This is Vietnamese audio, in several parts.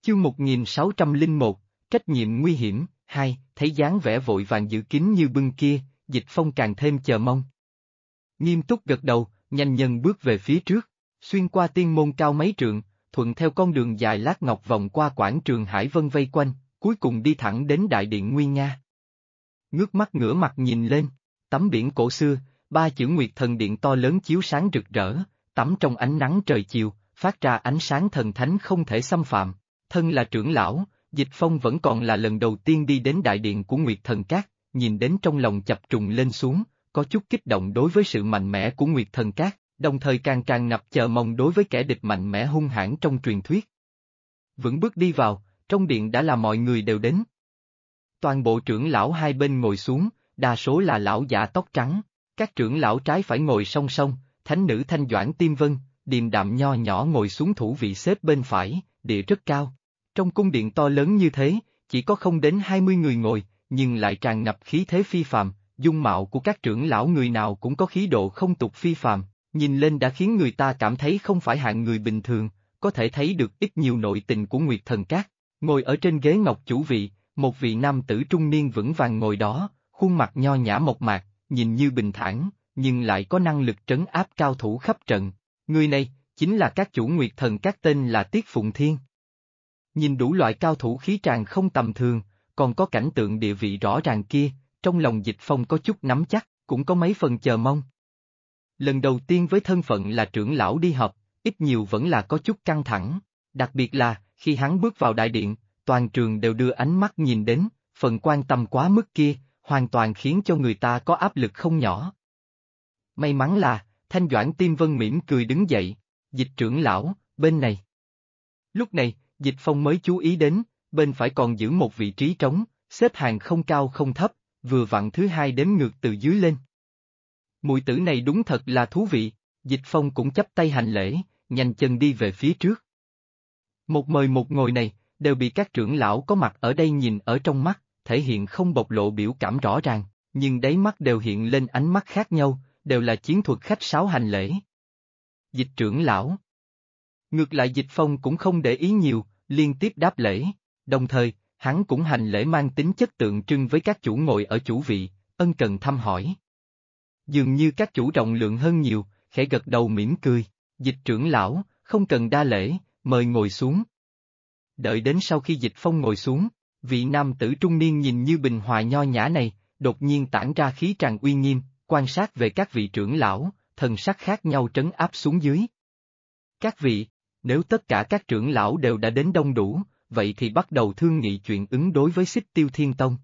Chương 1601, trách nhiệm nguy hiểm. Hai, thấy dáng vẻ vội vàng giữ kín như bưng kia, Dịch Phong càng thêm chờ mong. Nghiêm túc gật đầu, nhanh nhân bước về phía trước, xuyên qua tiên môn cao mấy trượng, thuận theo con đường dài lát ngọc vòng qua quảng trường Hải Vân vây quanh, cuối cùng đi thẳng đến đại điện nguy nga. Ngước mắt ngửa mặt nhìn lên, tấm biển cổ xưa, ba chữ Nguyệt Thần Điện to lớn chiếu sáng rực rỡ, tắm trong ánh nắng trời chiều, phát ra ánh sáng thần thánh không thể xâm phạm. Thân là trưởng lão, Dịch Phong vẫn còn là lần đầu tiên đi đến đại điện của Nguyệt Thần Các, nhìn đến trong lòng chập trùng lên xuống, có chút kích động đối với sự mạnh mẽ của Nguyệt Thần Các, đồng thời càng tràn ngập chờ mong đối với kẻ địch mạnh mẽ hung hãn trong truyền thuyết. Vững bước đi vào, trong điện đã là mọi người đều đến. Toàn bộ trưởng lão hai bên ngồi xuống, đa số là lão già tóc trắng, các trưởng lão trái phải ngồi song song, thánh nữ Thanh Doãn Tiêm Vân, điềm đạm nho nhỏ ngồi xuống thủ vị xếp bên phải, địa rất cao. Trong cung điện to lớn như thế, chỉ có không đến 20 người ngồi, nhưng lại tràn ngập khí thế phi phàm, dung mạo của các trưởng lão người nào cũng có khí độ không tục phi phàm, nhìn lên đã khiến người ta cảm thấy không phải hạng người bình thường, có thể thấy được ít nhiều nội tình của Nguyệt Thần Các. Ngồi ở trên ghế ngọc chủ vị, một vị nam tử trung niên vững vàng ngồi đó, khuôn mặt nho nhã mộc mạc, nhìn như bình thản, nhưng lại có năng lực trấn áp cao thủ khắp trận. Người này, chính là các chủ Nguyệt Thần Các tên là Tiết Phụng Thiên. Nhìn đủ loại cao thủ khí tràng không tầm thường, còn có cảnh tượng địa vị rõ ràng kia, trong lòng Dịch Phong có chút nắm chắc, cũng có mấy phần chờ mong. Lần đầu tiên với thân phận là trưởng lão đi họp, ít nhiều vẫn là có chút căng thẳng, đặc biệt là, khi hắn bước vào đại điện, toàn trường đều đưa ánh mắt nhìn đến, phần quan tâm quá mức kia, hoàn toàn khiến cho người ta có áp lực không nhỏ. May mắn là, Thanh Doãn Tiêm Vân mỉm cười đứng dậy, Dịch trưởng lão, bên này. Lúc này, Dịch Phong mới chú ý đến, bên phải còn giữ một vị trí trống, xếp hàng không cao không thấp, vừa vặn thứ hai đếm ngược từ dưới lên. Mùi tử này đúng thật là thú vị, Dịch Phong cũng chắp tay hành lễ, nhanh chân đi về phía trước. Một mời một ngồi này, đều bị các trưởng lão có mặt ở đây nhìn ở trong mắt, thể hiện không bộc lộ biểu cảm rõ ràng, nhưng đáy mắt đều hiện lên ánh mắt khác nhau, đều là chiến thuật khách sáo hành lễ. Dịch trưởng lão. Ngược lại Dịch Phong cũng không để ý nhiều, liên tiếp đáp lễ, đồng thời, hắn cũng hành lễ mang tính chất tượng trưng với các chủ ngồi ở chủ vị, ân cần thăm hỏi. Dường như các chủ rộng lượng hơn nhiều, khẽ gật đầu mỉm cười, Dịch trưởng lão, không cần đa lễ, mời ngồi xuống. Đợi đến sau khi Dịch Phong ngồi xuống, vị nam tử trung niên nhìn như bình hòa nho nhã này, đột nhiên tản ra khí tràn uy nghiêm, quan sát về các vị trưởng lão, thần sắc khác nhau trấn áp xuống dưới. Các vị, nếu tất cả các trưởng lão đều đã đến đông đủ, vậy thì bắt đầu thương nghị chuyện ứng đối với Xích Tiêu Thiên Tông.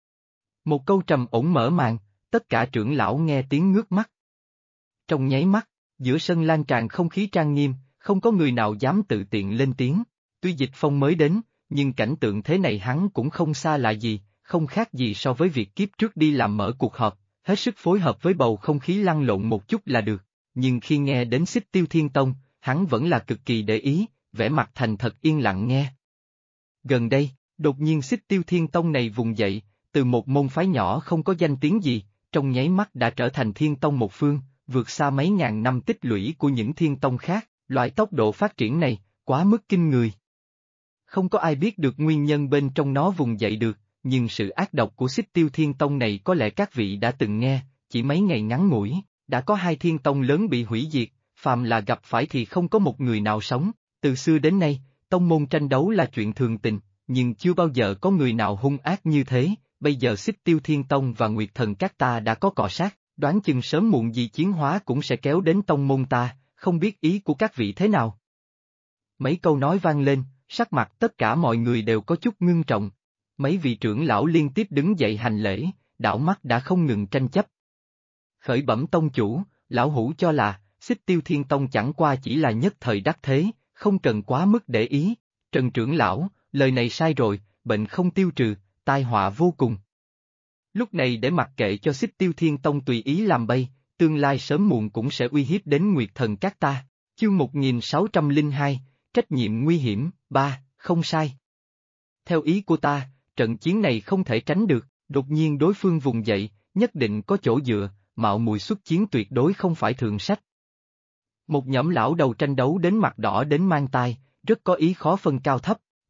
Một câu trầm ổn mở màn, tất cả trưởng lão nghe tiếng ngước mắt. Trong nháy mắt, giữa sân lan tràn không khí trang nghiêm, không có người nào dám tự tiện lên tiếng. Tuy Dịch Phong mới đến, nhưng cảnh tượng thế này hắn cũng không xa lạ gì, không khác gì so với việc kiếp trước đi làm mở cuộc họp, hết sức phối hợp với bầu không khí lăn lộn một chút là được. Nhưng khi nghe đến Xích Tiêu Thiên Tông, hắn vẫn là cực kỳ để ý, vẻ mặt thành thật yên lặng nghe. Gần đây, đột nhiên Xích Tiêu Thiên Tông này vùng dậy, từ một môn phái nhỏ không có danh tiếng gì, trong nháy mắt đã trở thành Thiên Tông một phương, vượt xa mấy ngàn năm tích lũy của những Thiên Tông khác, loại tốc độ phát triển này, quá mức kinh người. Không có ai biết được nguyên nhân bên trong nó vùng dậy được, nhưng sự ác độc của Xích Tiêu Thiên Tông này có lẽ các vị đã từng nghe, chỉ mấy ngày ngắn ngủi, đã có hai Thiên Tông lớn bị hủy diệt, phàm là gặp phải thì không có một người nào sống, từ xưa đến nay, tông môn tranh đấu là chuyện thường tình, nhưng chưa bao giờ có người nào hung ác như thế, bây giờ Xích Tiêu Thiên Tông và Nguyệt Thần Các ta đã có cọ sát, đoán chừng sớm muộn gì chiến hóa cũng sẽ kéo đến tông môn ta, không biết ý của các vị thế nào. Mấy câu nói vang lên, sắc mặt tất cả mọi người đều có chút ngưng trọng. Mấy vị trưởng lão liên tiếp đứng dậy hành lễ, đảo mắt đã không ngừng tranh chấp. Khởi bẩm tông chủ, lão hủ cho là, Xích Tiêu Thiên Tông chẳng qua chỉ là nhất thời đắc thế, không cần quá mức để ý. Trần trưởng lão, lời này sai rồi, bệnh không tiêu trừ, tai họa vô cùng. Lúc này để mặc kệ cho Xích Tiêu Thiên Tông tùy ý làm bay, tương lai sớm muộn cũng sẽ uy hiếp đến Nguyệt Thần Các ta. Chương 1602, trách nhiệm nguy hiểm, 3, không sai. Theo ý của ta, trận chiến này không thể tránh được, đột nhiên đối phương vùng dậy, nhất định có chỗ dựa, mạo muội xuất chiến tuyệt đối không phải thượng sách. Một nhóm lão đầu tranh đấu đến mặt đỏ đến mang tai, rất có ý khó phân cao thấp,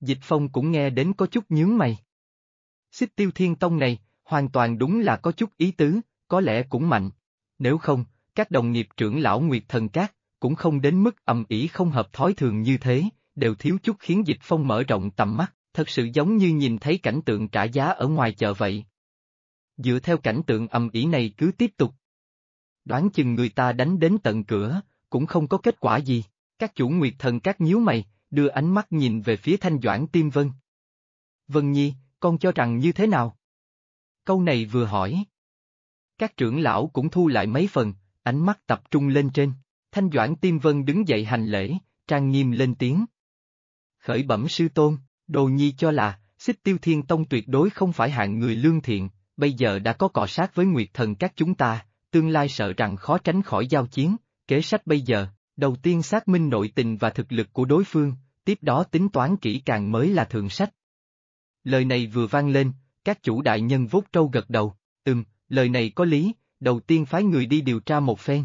Dịch Phong cũng nghe đến có chút nhướng mày. Xích Tiêu Thiên Tông này, hoàn toàn đúng là có chút ý tứ, có lẽ cũng mạnh. Nếu không, các đồng nghiệp trưởng lão Nguyệt Thần Các, cũng không đến mức ầm ĩ không hợp thói thường như thế, đều thiếu chút khiến Dịch Phong mở rộng tầm mắt, thật sự giống như nhìn thấy cảnh tượng trả giá ở ngoài chợ vậy. Dựa theo cảnh tượng ầm ĩ này cứ tiếp tục. Đoán chừng người ta đánh đến tận cửa, cũng không có kết quả gì. Các chủ Nguyệt Thần Các nhíu mày, đưa ánh mắt nhìn về phía Thanh Doãn Tiêm Vân. Vân Nhi, con cho rằng như thế nào? Câu này vừa hỏi. Các trưởng lão cũng thu lại mấy phần, ánh mắt tập trung lên trên. Thanh Doãn Tiêm Vân đứng dậy hành lễ, trang nghiêm lên tiếng. Khởi bẩm sư tôn, đồ nhi cho là, Xích Tiêu Thiên Tông tuyệt đối không phải hạng người lương thiện, bây giờ đã có cọ sát với Nguyệt Thần Các chúng ta, tương lai sợ rằng khó tránh khỏi giao chiến, kế sách bây giờ, đầu tiên xác minh nội tình và thực lực của đối phương, tiếp đó tính toán kỹ càng mới là thượng sách. Lời này vừa vang lên, các chủ đại nhân vuốt trâu gật đầu, lời này có lý, đầu tiên phái người đi điều tra một phen.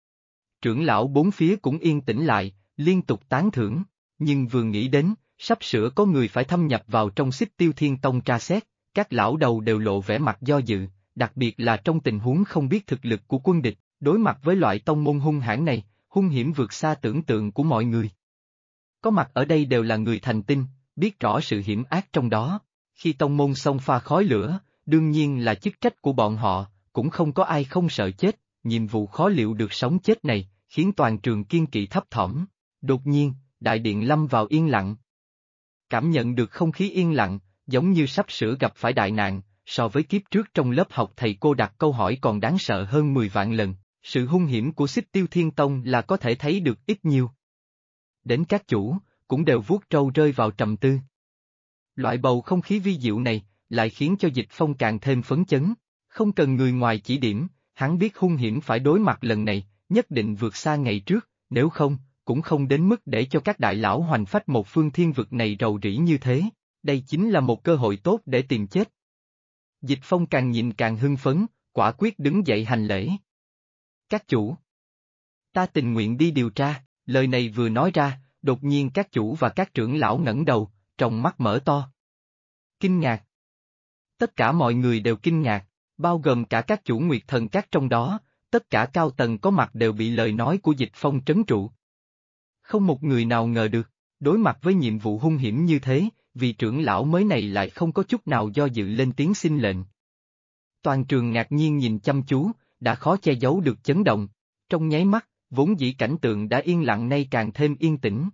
Trưởng lão bốn phía cũng yên tĩnh lại, liên tục tán thưởng, nhưng vừa nghĩ đến, sắp sửa có người phải thâm nhập vào trong Xích Tiêu Thiên Tông tra xét, các lão đầu đều lộ vẻ mặt do dự, đặc biệt là trong tình huống không biết thực lực của quân địch, đối mặt với loại tông môn hung hãn này, hung hiểm vượt xa tưởng tượng của mọi người. Có mặt ở đây đều là người thành tinh, biết rõ sự hiểm ác trong đó, khi tông môn xông pha khói lửa, đương nhiên là chức trách của bọn họ, cũng không có ai không sợ chết, nhiệm vụ khó liệu được sống chết này, khiến toàn trường kiên kỵ thấp thỏm. Đột nhiên, đại điện lâm vào yên lặng. Cảm nhận được không khí yên lặng, giống như sắp sửa gặp phải đại nạn, so với kiếp trước trong lớp học thầy cô đặt câu hỏi còn đáng sợ hơn 10 vạn lần, sự hung hiểm của Xích Tiêu Thiên Tông là có thể thấy được ít nhiều. Đến các chủ, cũng đều vuốt râu rơi vào trầm tư. Loại bầu không khí vi diệu này, lại khiến cho Dịch Phong càng thêm phấn chấn, không cần người ngoài chỉ điểm, hắn biết hung hiểm phải đối mặt lần này, nhất định vượt xa ngày trước, nếu không, cũng không đến mức để cho các đại lão hoành phách một phương thiên vực này rầu rĩ như thế, đây chính là một cơ hội tốt để tìm chết. Dịch Phong càng nhìn càng hưng phấn, quả quyết đứng dậy hành lễ. Các chủ, ta tình nguyện đi điều tra, lời này vừa nói ra, đột nhiên các chủ và các trưởng lão ngẩng đầu, trong mắt mở to. Kinh ngạc. Tất cả mọi người đều kinh ngạc, bao gồm cả các chủ Nguyệt Thần Các trong đó, tất cả cao tầng có mặt đều bị lời nói của Dịch Phong trấn trụ. Không một người nào ngờ được, đối mặt với nhiệm vụ hung hiểm như thế, vị trưởng lão mới này lại không có chút nào do dự lên tiếng xin lệnh. Toàn trường ngạc nhiên nhìn chăm chú, đã khó che giấu được chấn động, trong nháy mắt, vốn dĩ cảnh tượng đã yên lặng nay càng thêm yên tĩnh.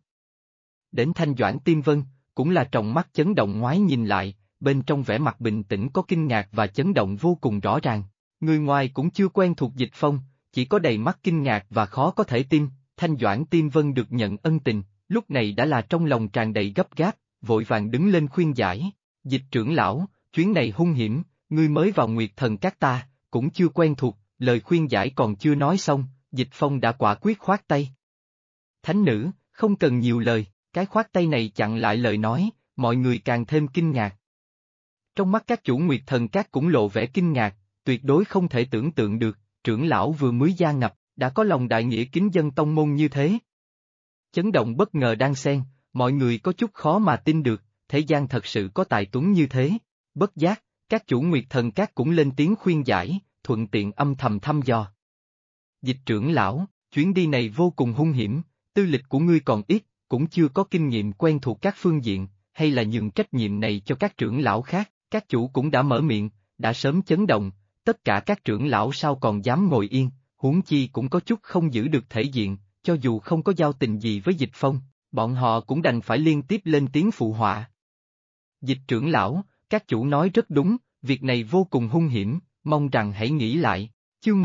Đến Thanh Doãn Tiêm Vân, cũng là tròng mắt chấn động ngoái nhìn lại, bên trong vẻ mặt bình tĩnh có kinh ngạc và chấn động vô cùng rõ ràng. Người ngoài cũng chưa quen thuộc Dịch Phong, chỉ có đầy mắt kinh ngạc và khó có thể tin, Thanh Doãn Tiêm Vân được nhận ân tình, lúc này đã là trong lòng tràn đầy gấp gáp, vội vàng đứng lên khuyên giải. Dịch trưởng lão, chuyến này hung hiểm, ngươi mới vào Nguyệt Thần Các ta, cũng chưa quen thuộc, lời khuyên giải còn chưa nói xong, Dịch Phong đã quả quyết khoát tay. Thánh nữ, không cần nhiều lời, cái khoát tay này chặn lại lời nói, mọi người càng thêm kinh ngạc. Trong mắt các chủ Nguyệt Thần Các cũng lộ vẻ kinh ngạc, tuyệt đối không thể tưởng tượng được, trưởng lão vừa mới gia nhập, đã có lòng đại nghĩa kính dân tông môn như thế. Chấn động bất ngờ đang xen, mọi người có chút khó mà tin được, thế gian thật sự có tài tuấn như thế. Bất giác, các chủ Nguyệt Thần Các cũng lên tiếng khuyên giải, thuận tiện âm thầm thăm dò. Dịch trưởng lão, chuyến đi này vô cùng hung hiểm, tư lịch của ngươi còn ít, cũng chưa có kinh nghiệm quen thuộc các phương diện, hay là nhường trách nhiệm này cho các trưởng lão khác, các chủ cũng đã mở miệng, đã sớm chấn động, tất cả các trưởng lão sao còn dám ngồi yên, huống chi cũng có chút không giữ được thể diện, cho dù không có giao tình gì với Dịch Phong, bọn họ cũng đành phải liên tiếp lên tiếng phụ họa. Dịch trưởng lão, các chủ nói rất đúng, việc này vô cùng hung hiểm, mong rằng hãy nghĩ lại. Chương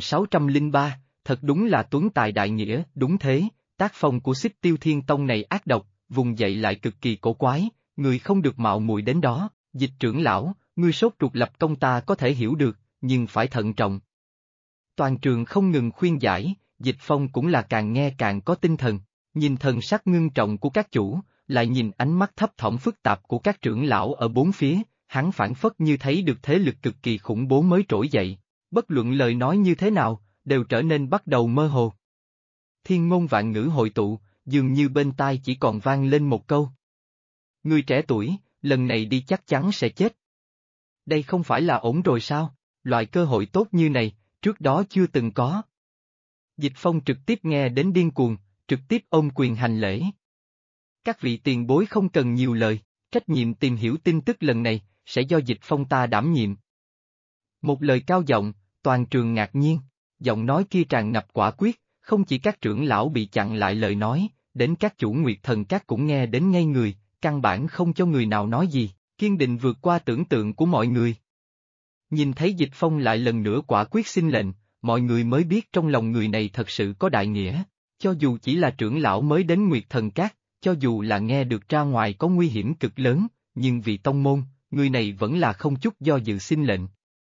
1603, thật đúng là tuấn tài đại nghĩa, đúng thế, tác phong của Xích Tiêu Thiên Tông này ác độc, vùng dậy lại cực kỳ cổ quái, người không được mạo muội đến đó. Dịch trưởng lão, ngươi sốt ruột lập công ta có thể hiểu được, nhưng phải thận trọng. Toàn trường không ngừng khuyên giải, Dịch Phong cũng là càng nghe càng có tinh thần, nhìn thần sắc ngưng trọng của các chủ, lại nhìn ánh mắt thấp thỏm phức tạp của các trưởng lão ở bốn phía, hắn phảng phất như thấy được thế lực cực kỳ khủng bố mới trỗi dậy, bất luận lời nói như thế nào, đều trở nên bắt đầu mơ hồ. Thiên ngôn vạn ngữ hội tụ, dường như bên tai chỉ còn vang lên một câu. Người trẻ tuổi, lần này đi chắc chắn sẽ chết. Đây không phải là ổn rồi sao? Loại cơ hội tốt như này, trước đó chưa từng có. Dịch Phong trực tiếp nghe đến điên cuồng, trực tiếp ôm quyền hành lễ. Các vị tiền bối không cần nhiều lời, trách nhiệm tìm hiểu tin tức lần này, sẽ do Dịch Phong ta đảm nhiệm. Một lời cao giọng, toàn trường ngạc nhiên, giọng nói kia tràn ngập quả quyết, không chỉ các trưởng lão bị chặn lại lời nói, đến các chủ Nguyệt Thần Các cũng nghe đến ngây người, căn bản không cho người nào nói gì, kiên định vượt qua tưởng tượng của mọi người. Nhìn thấy Dịch Phong lại lần nữa quả quyết xin lệnh, mọi người mới biết trong lòng người này thật sự có đại nghĩa, cho dù chỉ là trưởng lão mới đến Nguyệt Thần Các, cho dù là nghe được ra ngoài có nguy hiểm cực lớn, nhưng vì tông môn, người này vẫn là không chút do dự xin lệnh.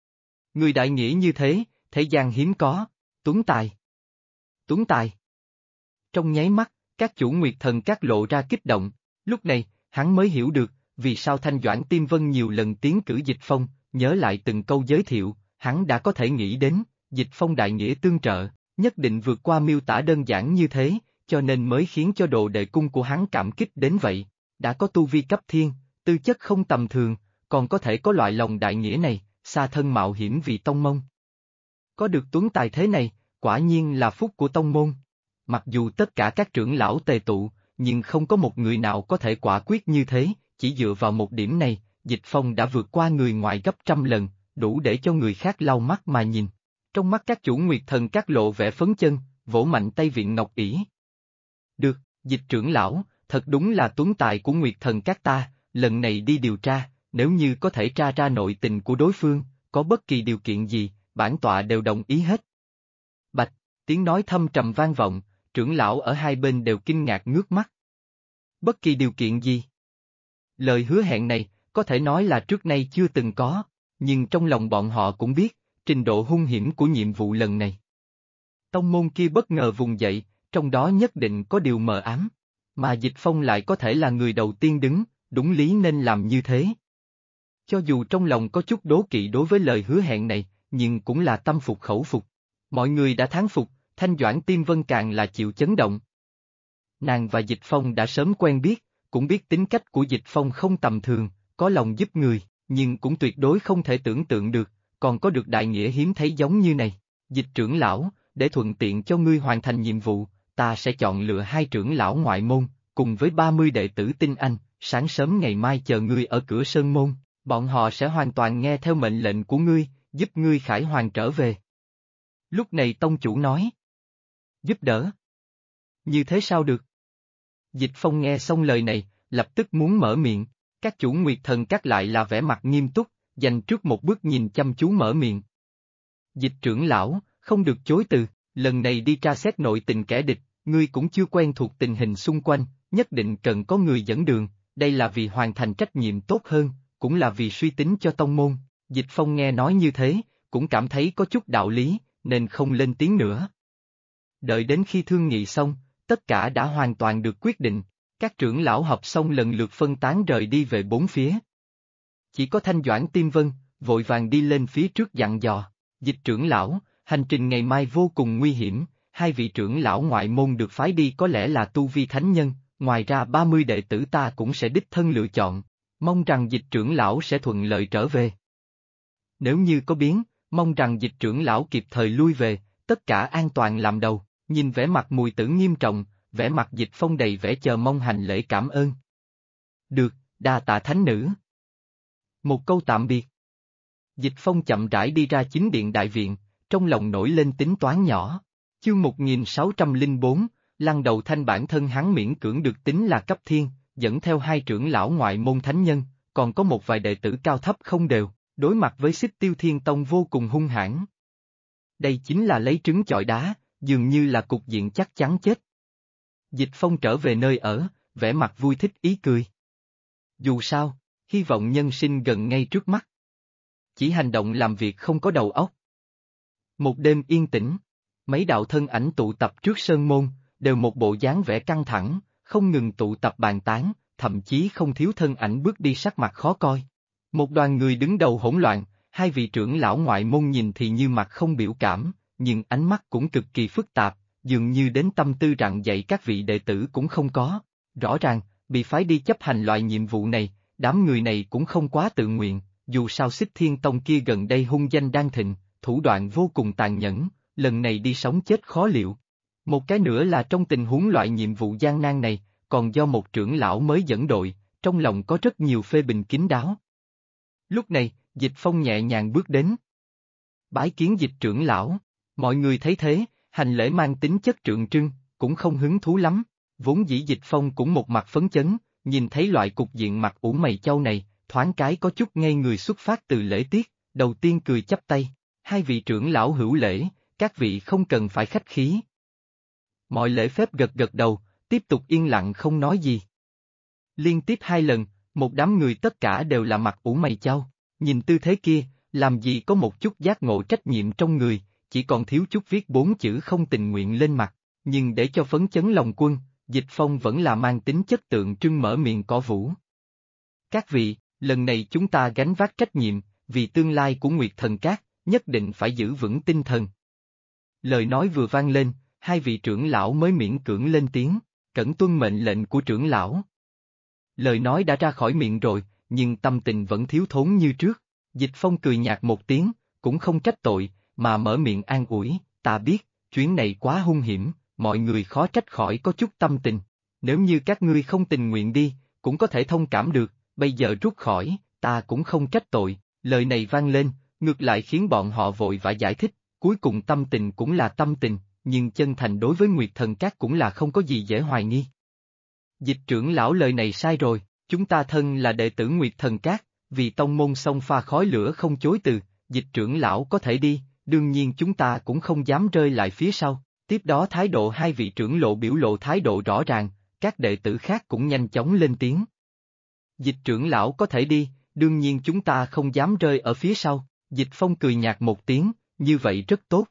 Người đại nghĩa như thế gian hiếm có, Tuấn Tài. Tuấn Tài. Trong nháy mắt, các chủ Nguyệt Thần Các lộ ra kích động, lúc này, hắn mới hiểu được, vì sao Thanh Doãn Tiêm Vân nhiều lần tiến cử Dịch Phong, nhớ lại từng câu giới thiệu, hắn đã có thể nghĩ đến, Dịch Phong đại nghĩa tương trợ, nhất định vượt qua miêu tả đơn giản như thế, cho nên mới khiến cho đồ đệ cung của hắn cảm kích đến vậy, đã có tu vi cấp thiên, tư chất không tầm thường, còn có thể có loại lòng đại nghĩa này, xa thân mạo hiểm vì tông môn. Có được Tuấn Tài thế này, quả nhiên là phúc của tông môn. Mặc dù tất cả các trưởng lão tề tụ, nhưng không có một người nào có thể quả quyết như thế, chỉ dựa vào một điểm này, Dịch Phong đã vượt qua người ngoài gấp trăm lần, đủ để cho người khác lau mắt mà nhìn. Trong mắt các chủ Nguyệt Thần Các lộ vẻ phấn chân, vỗ mạnh tay viện ngọc ỷ. Được, Dịch trưởng lão, thật đúng là Tuấn Tài của Nguyệt Thần Các ta, lần này đi điều tra, nếu như có thể tra ra nội tình của đối phương, có bất kỳ điều kiện gì, bản tọa đều đồng ý hết. Bạch, tiếng nói thâm trầm vang vọng, trưởng lão ở hai bên đều kinh ngạc ngước mắt. Bất kỳ điều kiện gì? Lời hứa hẹn này, có thể nói là trước nay chưa từng có, nhưng trong lòng bọn họ cũng biết, trình độ hung hiểm của nhiệm vụ lần này. Tông môn kia bất ngờ vùng dậy, trong đó nhất định có điều mờ ám, mà Dịch Phong lại có thể là người đầu tiên đứng, đúng lý nên làm như thế. Cho dù trong lòng có chút đố kỵ đối với lời hứa hẹn này, nhưng cũng là tâm phục khẩu phục. Mọi người đã thán phục, Thanh Doãn Tiêm Vân càng là chịu chấn động. Nàng và Dịch Phong đã sớm quen biết, cũng biết tính cách của Dịch Phong không tầm thường, có lòng giúp người, nhưng cũng tuyệt đối không thể tưởng tượng được, còn có được đại nghĩa hiếm thấy giống như này. Dịch trưởng lão, để thuận tiện cho ngươi hoàn thành nhiệm vụ, ta sẽ chọn lựa 2 trưởng lão ngoại môn, cùng với 30 đệ tử tinh anh, sáng sớm ngày mai chờ ngươi ở cửa sơn môn, bọn họ sẽ hoàn toàn nghe theo mệnh lệnh của ngươi, giúp ngươi khải hoàn trở về. Lúc này tông chủ nói. Giúp đỡ. Như thế sao được? Dịch Phong nghe xong lời này, lập tức muốn mở miệng, các chủ Nguyệt Thần Các lại là vẻ mặt nghiêm túc, dành trước một bước nhìn chăm chú mở miệng. Dịch trưởng lão, không được chối từ, lần này đi tra xét nội tình kẻ địch, ngươi cũng chưa quen thuộc tình hình xung quanh, nhất định cần có người dẫn đường, đây là vì hoàn thành trách nhiệm tốt hơn, cũng là vì suy tính cho tông môn. Dịch Phong nghe nói như thế, cũng cảm thấy có chút đạo lý, nên không lên tiếng nữa. Đợi đến khi thương nghị xong, tất cả đã hoàn toàn được quyết định, các trưởng lão họp xong lần lượt phân tán rời đi về bốn phía. Chỉ có Thanh Doãn Tiêm Vân, vội vàng đi lên phía trước dặn dò, Dịch trưởng lão, hành trình ngày mai vô cùng nguy hiểm, 2 vị trưởng lão ngoại môn được phái đi có lẽ là tu vi thánh nhân, ngoài ra 30 đệ tử ta cũng sẽ đích thân lựa chọn, mong rằng Dịch trưởng lão sẽ thuận lợi trở về. Nếu như có biến, mong rằng Dịch trưởng lão kịp thời lui về, tất cả an toàn làm đầu. Nhìn vẻ mặt Mùi Tử nghiêm trọng, vẻ mặt Dịch Phong đầy vẻ chờ mong hành lễ cảm ơn. Được, đa tạ thánh nữ. Một câu tạm biệt. Dịch Phong chậm rãi đi ra chính điện đại viện, trong lòng nổi lên tính toán nhỏ. Chương 1604, lăng đầu thanh bản thân hắn miễn cưỡng được tính là cấp thiên, dẫn theo 2 trưởng lão ngoại môn thánh nhân, còn có một vài đệ tử cao thấp không đều, đối mặt với Xích Tiêu Thiên Tông vô cùng hung hãn. Đây chính là lấy trứng chọi đá, dường như là cục diện chắc chắn chết. Dịch Phong trở về nơi ở, vẻ mặt vui thích ý cười. Dù sao, hy vọng nhân sinh gần ngay trước mắt. Chỉ hành động làm việc không có đầu óc. Một đêm yên tĩnh, mấy đạo thân ảnh tụ tập trước sơn môn, đều một bộ dáng vẻ căng thẳng, không ngừng tụ tập bàn tán, thậm chí không thiếu thân ảnh bước đi sắc mặt khó coi. Một đoàn người đứng đầu hỗn loạn, 2 vị trưởng lão ngoại môn nhìn thì như mặt không biểu cảm, nhưng ánh mắt cũng cực kỳ phức tạp, dường như đến tâm tư rạng dậy các vị đệ tử cũng không có. Rõ ràng, bị phái đi chấp hành loại nhiệm vụ này, đám người này cũng không quá tự nguyện, dù sao Xích Thiên Tông kia gần đây hung danh đang thịnh, thủ đoạn vô cùng tàn nhẫn, lần này đi sống chết khó liệu. Một cái nữa là trong tình huống loại nhiệm vụ gian nan này, còn do một trưởng lão mới dẫn đội, trong lòng có rất nhiều phê bình kín đáo. Lúc này, Dịch Phong nhẹ nhàng bước đến. Bái kiến Dịch trưởng lão, mọi người thấy thế, hành lễ mang tính chất tượng trưng, cũng không hứng thú lắm, vốn dĩ Dịch Phong cũng một mặt phấn chấn, nhìn thấy loại cục diện mặt ủ mày chau này, thoáng cái có chút ngây người xuất phát từ lễ tiết, đầu tiên cười chắp tay, hai vị trưởng lão hữu lễ, các vị không cần phải khách khí. Mọi lễ phép gật gật đầu, tiếp tục yên lặng không nói gì. Liên tiếp 2 lần, một đám người tất cả đều là mặt ủ mày chau, nhìn tư thế kia, làm gì có một chút giác ngộ trách nhiệm trong người, chỉ còn thiếu chút viết 4 chữ không tình nguyện lên mặt, nhưng để cho phấn chấn lòng quân, Dịch Phong vẫn là mang tính chất tượng trưng mở miệng cổ vũ. Các vị, lần này chúng ta gánh vác trách nhiệm, vì tương lai của Nguyệt Thần Các, nhất định phải giữ vững tinh thần. Lời nói vừa vang lên, hai vị trưởng lão mới miễn cưỡng lên tiếng, cẩn tuân mệnh lệnh của trưởng lão. Lời nói đã ra khỏi miệng rồi, nhưng tâm tình vẫn thiếu thốn như trước. Dịch Phong cười nhạt một tiếng, cũng không trách tội, mà mở miệng an ủi, ta biết, chuyến này quá hung hiểm, mọi người khó trách khỏi có chút tâm tình. Nếu như các ngươi không tình nguyện đi, cũng có thể thông cảm được, bây giờ rút khỏi, ta cũng không trách tội. Lời này vang lên, ngược lại khiến bọn họ vội vã giải thích, cuối cùng tâm tình cũng là tâm tình, nhưng chân thành đối với Nguyệt Thần Các cũng là không có gì dễ hoài nghi. Dịch trưởng lão lời này sai rồi, chúng ta thân là đệ tử Nguyệt Thần Các, vì tông môn xông pha khói lửa không chối từ, Dịch trưởng lão có thể đi, đương nhiên chúng ta cũng không dám rơi lại phía sau. Tiếp đó thái độ hai vị trưởng lộ biểu lộ thái độ rõ ràng, các đệ tử khác cũng nhanh chóng lên tiếng. Dịch trưởng lão có thể đi, đương nhiên chúng ta không dám rơi ở phía sau, Dịch Phong cười nhạt một tiếng, như vậy rất tốt.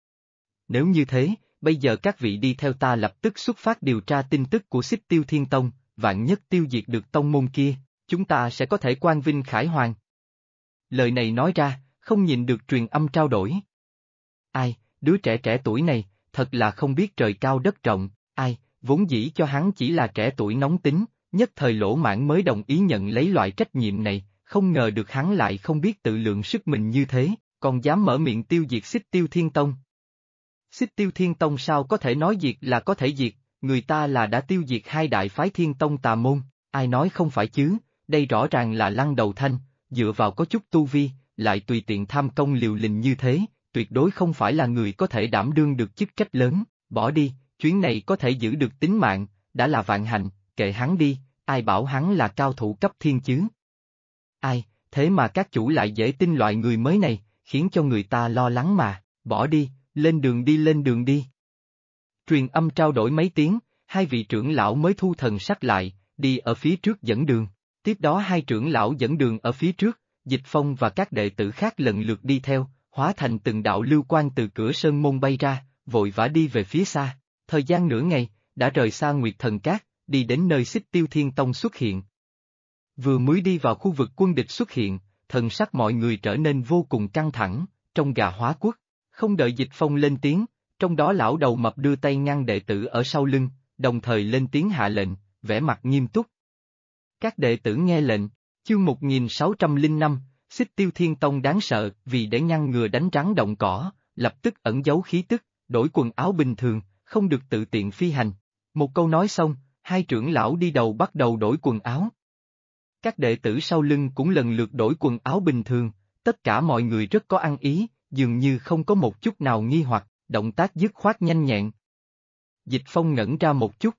Nếu như thế, bây giờ các vị đi theo ta lập tức xuất phát điều tra tin tức của Xích Tiêu Thiên Tông, vạn nhất tiêu diệt được tông môn kia, chúng ta sẽ có thể quang vinh khải hoàn. Lời này nói ra, không nhìn được truyền âm trao đổi. Ai, đứa trẻ trẻ tuổi này, thật là không biết trời cao đất rộng, ai, vốn dĩ cho hắn chỉ là trẻ tuổi nóng tính, nhất thời lỗ mãn mới đồng ý nhận lấy loại trách nhiệm này, không ngờ được hắn lại không biết tự lượng sức mình như thế, còn dám mở miệng tiêu diệt Xích Tiêu Thiên Tông. Xích Tiêu Thiên Tông sao có thể nói diệt là có thể diệt, người ta là đã tiêu diệt 2 đại phái Thiên Tông tà môn, ai nói không phải chứ, đây rõ ràng là Lăng Đầu Thanh, dựa vào có chút tu vi, lại tùy tiện tham công liều lĩnh như thế, tuyệt đối không phải là người có thể đảm đương được chức trách lớn, bỏ đi, chuyến này có thể giữ được tính mạng, đã là vạn hạnh, kệ hắn đi, ai bảo hắn là cao thủ cấp thiên chứ. Ai, thế mà các chủ lại dễ tin loại người mới này, khiến cho người ta lo lắng mà, bỏ đi, lên đường đi lên đường đi. Truyền âm trao đổi mấy tiếng, hai vị trưởng lão mới thu thần sắc lại, đi ở phía trước dẫn đường, tiếp đó hai trưởng lão dẫn đường ở phía trước, Dịch Phong và các đệ tử khác lần lượt đi theo, hóa thành từng đạo lưu quang từ cửa sơn môn bay ra, vội vã đi về phía xa, thời gian nửa ngày, đã rời xa Nguyệt Thần Các, đi đến nơi Xích Tiêu Thiên Tông xuất hiện. Vừa mới đi vào khu vực quân địch xuất hiện, thần sắc mọi người trở nên vô cùng căng thẳng, trong gà hóa quốc, không đợi Dịch Phong lên tiếng, trong đó lão đầu mập đưa tay ngăn đệ tử ở sau lưng, đồng thời lên tiếng hạ lệnh, vẻ mặt nghiêm túc. Các đệ tử nghe lệnh, chương 1605, Xích Tiêu Thiên Tông đáng sợ vì để ngăn ngừa đánh rắn động cỏ, lập tức ẩn giấu khí tức, đổi quần áo bình thường, không được tự tiện phi hành. Một câu nói xong, hai trưởng lão đi đầu bắt đầu đổi quần áo. Các đệ tử sau lưng cũng lần lượt đổi quần áo bình thường, tất cả mọi người rất có ăn ý, dường như không có một chút nào nghi hoặc, động tác dứt khoát nhanh nhẹn. Dịch Phong ngẩn ra một chút.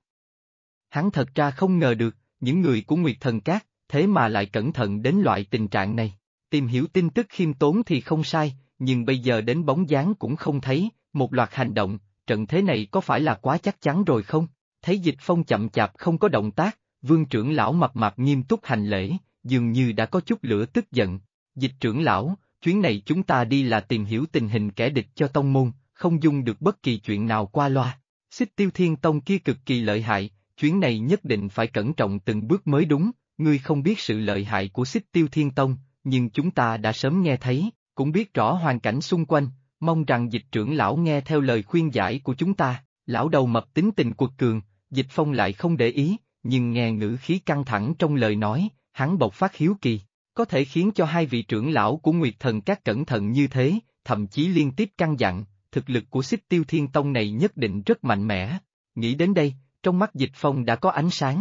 Hắn thật ra không ngờ được, những người của Nguyệt Thần Các, thế mà lại cẩn thận đến loại tình trạng này. Tìm hiểu tin tức khiêm tốn thì không sai, nhưng bây giờ đến bóng dáng cũng không thấy, một loạt hành động, trận thế này có phải là quá chắc chắn rồi không? Thấy Dịch Phong chậm chạp không có động tác, Vương trưởng lão mập mạp nghiêm túc hành lễ, dường như đã có chút lửa tức giận. Dịch trưởng lão, chuyến này chúng ta đi là tìm hiểu tình hình kẻ địch cho tông môn, không dung được bất kỳ chuyện nào qua loa. Xích Tiêu Thiên Tông kia cực kỳ lợi hại, chuyến này nhất định phải cẩn trọng từng bước mới đúng, ngươi không biết sự lợi hại của Xích Tiêu Thiên Tông, nhưng chúng ta đã sớm nghe thấy, cũng biết rõ hoàn cảnh xung quanh, mong rằng Dịch trưởng lão nghe theo lời khuyên giải của chúng ta. Lão đầu mập tính tình quật cường, Dịch Phong lại không để ý, nhưng nghe ngữ khí căng thẳng trong lời nói, hắn bộc phát hiếu kỳ, có thể khiến cho hai vị trưởng lão của Nguyệt Thần Các cẩn thận như thế, thậm chí liên tiếp căn dặn, thực lực của Xích Tiêu Thiên Tông này nhất định rất mạnh mẽ. Nghĩ đến đây, trong mắt Dịch Phong đã có ánh sáng.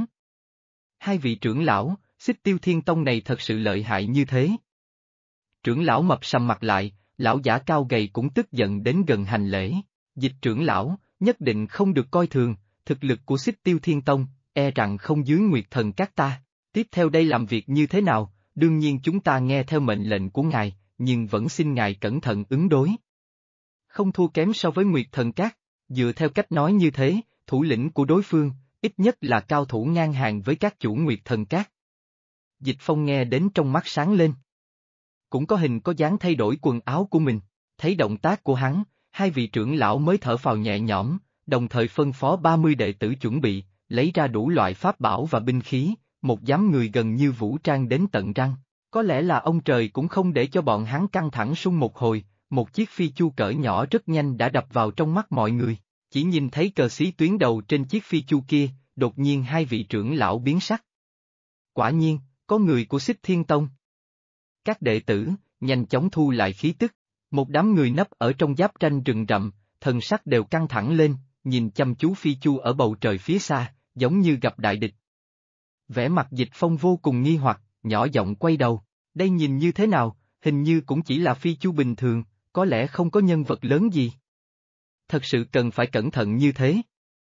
Hai vị trưởng lão, Xích Tiêu Thiên Tông này thật sự lợi hại như thế. Trưởng lão mập sầm mặt lại, lão giả cao gầy cũng tức giận đến gần hành lễ. Dịch trưởng lão, nhất định không được coi thường, thực lực của Xích Tiêu Thiên Tông, e rằng không dưới Nguyệt Thần Các ta. Tiếp theo đây làm việc như thế nào, đương nhiên chúng ta nghe theo mệnh lệnh của ngài, nhưng vẫn xin ngài cẩn thận ứng đối. Không thua kém so với Nguyệt Thần Các, dựa theo cách nói như thế, thủ lĩnh của đối phương, ít nhất là cao thủ ngang hàng với các chủ Nguyệt Thần Các. Dịch Phong nghe đến trong mắt sáng lên. Cũng có hình có dáng thay đổi quần áo của mình, thấy động tác của hắn, hai vị trưởng lão mới thở phào nhẹ nhõm, đồng thời phân phó 30 đệ tử chuẩn bị, lấy ra đủ loại pháp bảo và binh khí, một đám người gần như vũ trang đến tận răng. Có lẽ là ông trời cũng không để cho bọn hắn căng thẳng sung một hồi, một chiếc phi chu cỡ nhỏ rất nhanh đã đập vào trong mắt mọi người. Chỉ nhìn thấy cờ xí tuyến đầu trên chiếc phi chu kia, đột nhiên hai vị trưởng lão biến sắc. Quả nhiên, có người của Xích Thiên Tông. Các đệ tử, nhanh chóng thu lại khí tức, một đám người nấp ở trong giáp tranh rừng rậm, thần sắc đều căng thẳng lên, nhìn chăm chú phi chu ở bầu trời phía xa, giống như gặp đại địch. Vẻ mặt Dịch Phong vô cùng nghi hoặc, nhỏ giọng quay đầu, đây nhìn như thế nào, hình như cũng chỉ là phi chu bình thường, có lẽ không có nhân vật lớn gì. Thật sự cần phải cẩn thận như thế.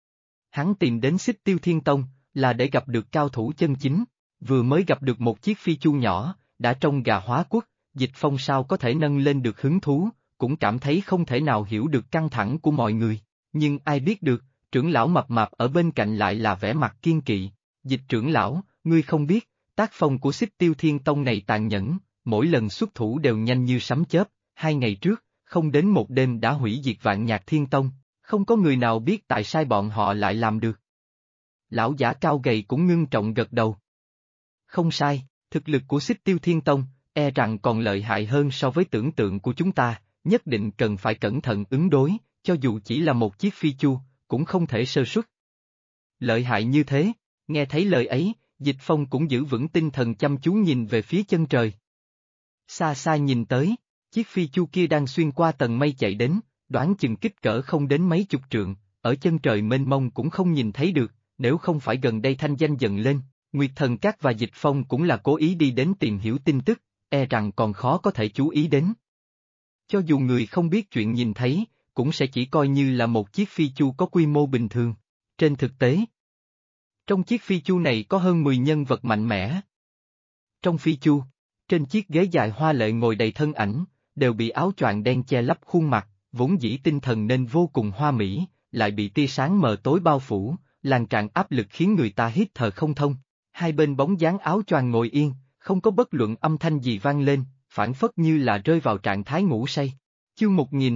Hắn tìm đến Xích Tiêu Thiên Tông, là để gặp được cao thủ chân chính, vừa mới gặp được một chiếc phi chu nhỏ, đã trông gà hóa quốc, Dịch Phong sao có thể nâng lên được hứng thú, cũng cảm thấy không thể nào hiểu được căng thẳng của mọi người, nhưng ai biết được, trưởng lão mập mạp ở bên cạnh lại là vẻ mặt kiên kỵ. Dịch trưởng lão, ngươi không biết, tác phong của Xích Tiêu Thiên Tông này tàn nhẫn, mỗi lần xuất thủ đều nhanh như sấm chớp, 2 ngày trước, không đến một đêm đã hủy diệt Vạn Nhạc Thiên Tông, không có người nào biết tại sao bọn họ lại làm được. Lão giả cao gầy cũng ngưng trọng gật đầu. Không sai, thực lực của Xích Tiêu Thiên Tông, e rằng còn lợi hại hơn so với tưởng tượng của chúng ta, nhất định cần phải cẩn thận ứng đối, cho dù chỉ là một chiếc phi chu, cũng không thể sơ suất. Lợi hại như thế, nghe thấy lời ấy, Dịch Phong cũng giữ vững tinh thần chăm chú nhìn về phía chân trời. Xa xa nhìn tới, chiếc phi chu kia đang xuyên qua tầng mây chạy đến, đoán chừng kích cỡ không đến mấy chục trượng, ở chân trời mênh mông cũng không nhìn thấy được, nếu không phải gần đây thanh danh dần lên, Nguyệt Thần Các và Dịch Phong cũng là cố ý đi đến tìm hiểu tin tức, e rằng còn khó có thể chú ý đến. Cho dù người không biết chuyện nhìn thấy, cũng sẽ chỉ coi như là một chiếc phi chu có quy mô bình thường. Trên thực tế, trong chiếc phi chu này có hơn 10 nhân vật mạnh mẽ. Trong phi chu, trên chiếc ghế dài hoa lệ ngồi đầy thân ảnh, đều bị áo choàng đen che lấp khuôn mặt, vốn dĩ tinh thần nên vô cùng hoa mỹ, lại bị tia sáng mờ tối bao phủ, lan tràn áp lực khiến người ta hít thở không thông. Hai bên bóng dáng áo choàng ngồi yên, không có bất luận âm thanh gì vang lên, phản phất như là rơi vào trạng thái ngủ say. Chương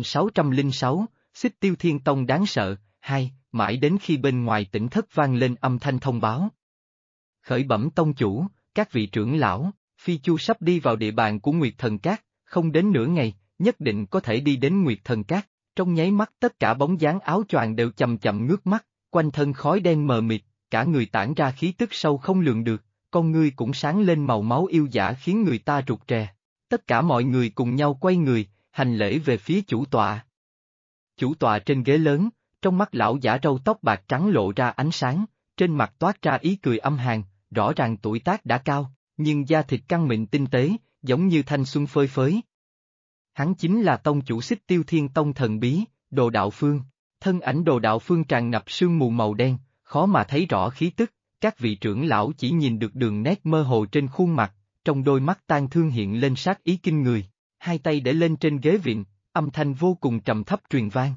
1606, Xích Tiêu Thiên Tông đáng sợ, 2, mãi đến khi bên ngoài tỉnh thất vang lên âm thanh thông báo. Khởi bẩm tông chủ, các vị trưởng lão, phi chu sắp đi vào địa bàn của Nguyệt Thần Các, không đến nửa ngày, nhất định có thể đi đến Nguyệt Thần Các. Trong nháy mắt tất cả bóng dáng áo choàng đều chậm chậm ngước mắt, quanh thân khói đen mờ mịt, cả người tản ra khí tức sâu không lường được, con ngươi cũng sáng lên màu máu yêu dã khiến người ta rụt rè. Tất cả mọi người cùng nhau quay người, hành lễ về phía chủ tọa. Chủ tọa trên ghế lớn, trong mắt lão giả râu tóc bạc trắng lộ ra ánh sáng, trên mặt toát ra ý cười âm hàn, rõ ràng tuổi tác đã cao, nhưng da thịt căng mịn tinh tế, giống như thanh xuân phơi phới. Hắn chính là tông chủ Xích Tiêu Thiên Tông thần bí, Đồ Đạo Phương. Thân ảnh Đồ Đạo Phương tràn ngập sương mù màu đen, khó mà thấy rõ khí tức, các vị trưởng lão chỉ nhìn được đường nét mơ hồ trên khuôn mặt, trong đôi mắt tang thương hiện lên sát ý kinh người, hai tay để lên trên ghế viện, âm thanh vô cùng trầm thấp truyền vang.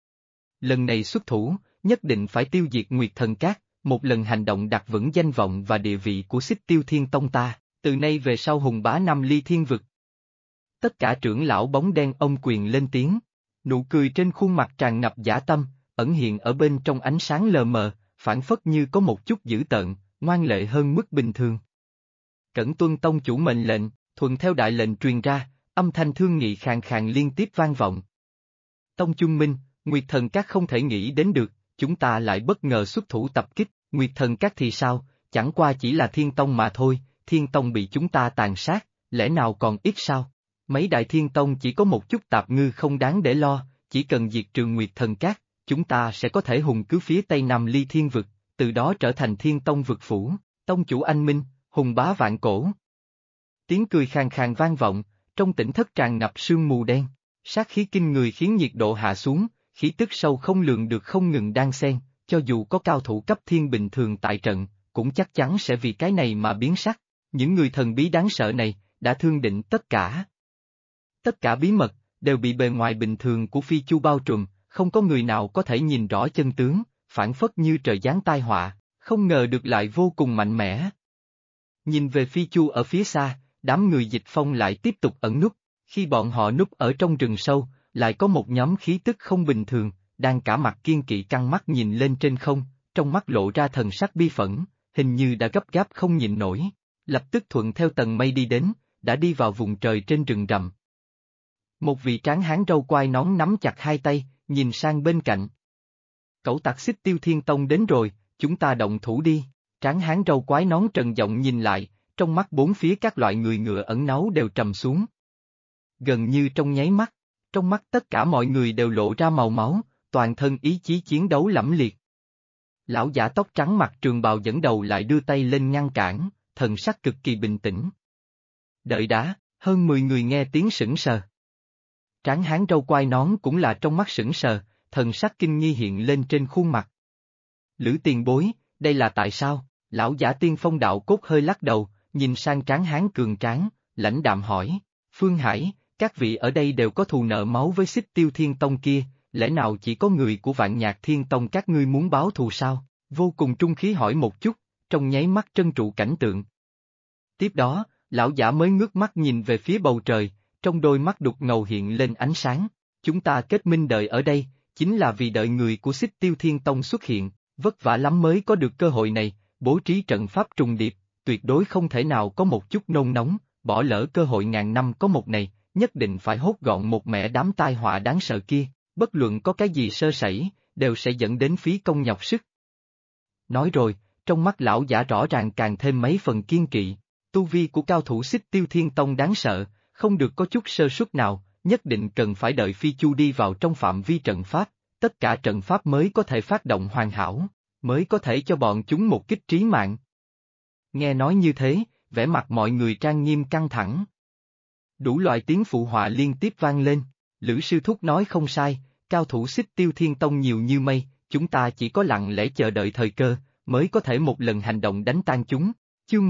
Lần này xuất thủ, nhất định phải tiêu diệt Nguyệt Thần Các, một lần hành động đặt vững danh vọng và địa vị của Xích Tiêu Thiên Tông ta, từ nay về sau hùng bá Nam Ly Thiên Vực. Tất cả trưởng lão bóng đen ôm quyền lên tiếng, nụ cười trên khuôn mặt tràn ngập dã tâm, ẩn hiện ở bên trong ánh sáng lờ mờ, phản phất như có một chút dữ tợn, ngoan lệ hơn mức bình thường. Cẩn tuân tông chủ mệnh lệnh, thuận theo đại lệnh truyền ra, âm thanh thương nghị khàn khàn liên tiếp vang vọng. Tông Chung Minh, Nguyệt Thần Các không thể nghĩ đến được, chúng ta lại bất ngờ xuất thủ tập kích, Nguyệt Thần Các thì sao, chẳng qua chỉ là Thiên Tông mà thôi, Thiên Tông bị chúng ta tàn sát, lẽ nào còn ít sao? Mấy đại Thiên Tông chỉ có một chút tạp ngư không đáng để lo, chỉ cần diệt trừ Nguyệt Thần Cát, chúng ta sẽ có thể hùng cứ phía tây nam Ly Thiên Vực, từ đó trở thành Thiên Tông vực phủ, Tông chủ anh minh, hùng bá vạn cổ. Tiếng cười khàn khàn vang vọng, trong tỉnh thất tràn ngập sương mù đen, sát khí kinh người khiến nhiệt độ hạ xuống, khí tức sâu không lường được không ngừng đan xen, cho dù có cao thủ cấp thiên bình thường tại trận, cũng chắc chắn sẽ vì cái này mà biến sắc. Những người thần bí đáng sợ này, đã thương định tất cả. Tất cả bí mật, đều bị bề ngoài bình thường của Phi Chu bao trùm, không có người nào có thể nhìn rõ chân tướng, phản phất như trời giáng tai họa, không ngờ được lại vô cùng mạnh mẽ. Nhìn về Phi Chu ở phía xa, đám người Dịch Phong lại tiếp tục ẩn núp, khi bọn họ núp ở trong rừng sâu, lại có một nhóm khí tức không bình thường, đang cả mặt kiên kỵ căng mắt nhìn lên trên không, trong mắt lộ ra thần sắc bi phẫn, hình như đã gấp gáp không nhịn nổi, lập tức thuận theo tầng mây đi đến, đã đi vào vùng trời trên rừng rậm. Một vị tráng hán râu quai nón nắm chặt hai tay, nhìn sang bên cạnh. Cẩu tặc Xích Tiêu Thiên Tông đến rồi, chúng ta động thủ đi. Tráng hán râu quái nón trần giọng nhìn lại, trong mắt bốn phía các loại người ngựa ẩn náu đều trầm xuống. Gần như trong nháy mắt, trong mắt tất cả mọi người đều lộ ra màu máu, toàn thân ý chí chiến đấu lẫm liệt. Lão giả tóc trắng mặc trường bào dẫn đầu lại đưa tay lên ngăn cản, thần sắc cực kỳ bình tĩnh. Đợi đã, hơn 10 người nghe tiếng sững sờ. Tráng hán râu quai nón cũng là trong mắt sững sờ, thần sắc kinh nghi hiện lên trên khuôn mặt. Lữ tiền bối, đây là tại sao? Lão giả Tiên Phong đạo cốt hơi lắc đầu, nhìn sang tráng hán cường tráng, lãnh đạm hỏi. Phương Hải, các vị ở đây đều có thù nợ máu với Xích Tiêu Thiên Tông kia, lẽ nào chỉ có người của Vạn Nhạc Thiên Tông các ngươi muốn báo thù sao? Vô cùng trung khí hỏi một chút, trong nháy mắt trân trụ cảnh tượng. Tiếp đó, lão giả mới ngước mắt nhìn về phía bầu trời, trong đôi mắt đục ngầu hiện lên ánh sáng. Chúng ta kết minh đợi ở đây, chính là vì đợi người của Xích Tiêu Thiên Tông xuất hiện, vất vả lắm mới có được cơ hội này, bố trí trận pháp trùng điệp, tuyệt đối không thể nào có một chút nôn nóng, bỏ lỡ cơ hội ngàn năm có một này, nhất định phải hốt gọn một mẻ đám tai họa đáng sợ kia, bất luận có cái gì sơ sẩy, đều sẽ dẫn đến phí công nhọc sức. Nói rồi, trong mắt lão giả rõ ràng càng thêm mấy phần kiên kỵ, tu vi của cao thủ Xích Tiêu Thiên Tông đáng sợ, không được có chút sơ suất nào, nhất định cần phải đợi Phi Chu đi vào trong phạm vi trận pháp, tất cả trận pháp mới có thể phát động hoàn hảo, mới có thể cho bọn chúng một kích trí mạng. Nghe nói như thế, vẻ mặt mọi người trang nghiêm căng thẳng. Đủ loại tiếng phụ họa liên tiếp vang lên, Lữ sư thúc nói không sai, cao thủ Xích Tiêu Thiên Tông nhiều như mây, chúng ta chỉ có lặng lẽ chờ đợi thời cơ, mới có thể một lần hành động đánh tan chúng. Chương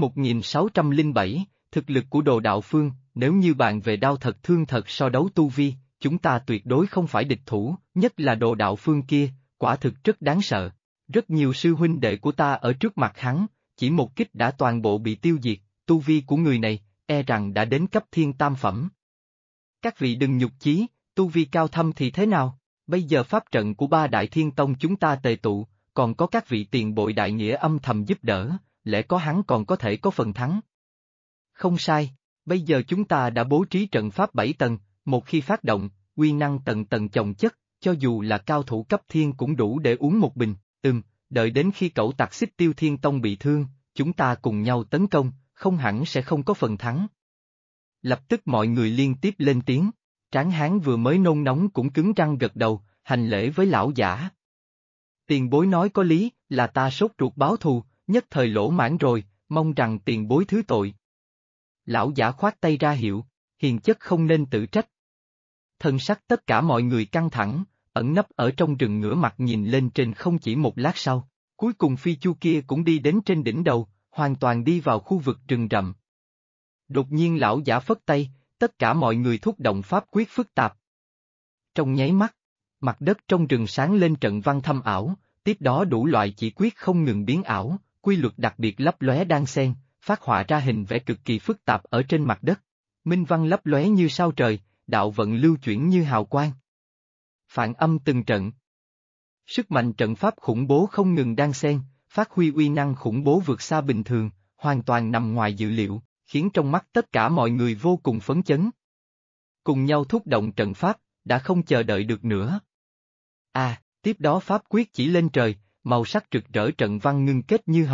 1607, thực lực của Đồ Đạo Phương, nếu như bạn về đao thật thương thật so đấu tu vi, chúng ta tuyệt đối không phải địch thủ, nhất là Đồ Đạo Phương kia, quả thực rất đáng sợ. Rất nhiều sư huynh đệ của ta ở trước mặt hắn, chỉ một kích đã toàn bộ bị tiêu diệt, tu vi của người này, e rằng đã đến cấp thiên tam phẩm. Các vị đừng nhục chí, tu vi cao thâm thì thế nào, bây giờ pháp trận của ba đại thiên tông chúng ta tề tụ, còn có các vị tiền bội đại nghĩa âm thầm giúp đỡ, lẽ có hắn còn có thể có phần thắng. Không sai, bây giờ chúng ta đã bố trí trận pháp 7 tầng, một khi phát động, uy năng tầng tầng chồng chất, cho dù là cao thủ cấp thiên cũng đủ để uống một bình, đợi đến khi cẩu tặc Xích Tiêu Thiên Tông bị thương, chúng ta cùng nhau tấn công, không hẳn sẽ không có phần thắng. Lập tức mọi người liên tiếp lên tiếng, tráng hán vừa mới nôn nóng cũng cứng răng gật đầu, hành lễ với lão giả. Tiền bối nói có lý, là ta sốt ruột báo thù, nhất thời lỗ mãn rồi, mong rằng tiền bối thứ tội. Lão giả khoát tay ra hiệu, hiền chất không nên tự trách. Thân sắc tất cả mọi người căng thẳng, ẩn nấp ở trong rừng ngửa mặt nhìn lên trên không chỉ một lát sau, cuối cùng Phi Chu kia cũng đi đến trên đỉnh đầu, hoàn toàn đi vào khu vực rừng rậm. Đột nhiên lão giả phất tay, tất cả mọi người thúc động pháp quyết phức tạp. Trong nháy mắt, mặt đất trong rừng sáng lên trận văn thâm ảo, tiếp đó đủ loại chỉ quyết không ngừng biến ảo, quy luật đặc biệt lấp lóe đan xen, phát họa ra hình vẽ cực kỳ phức tạp ở trên mặt đất. Minh văn lấp lóe như sao trời, đạo vận lưu chuyển như hào quang. Phản âm từng trận. Sức mạnh trận pháp khủng bố không ngừng đan xen, phát huy uy năng khủng bố vượt xa bình thường, hoàn toàn nằm ngoài dự liệu, khiến trong mắt tất cả mọi người vô cùng phấn chấn. Cùng nhau thúc động trận pháp, đã không chờ đợi được nữa. Tiếp đó pháp quyết chỉ lên trời, màu sắc rực rỡ trận văn ngưng kết như hồng,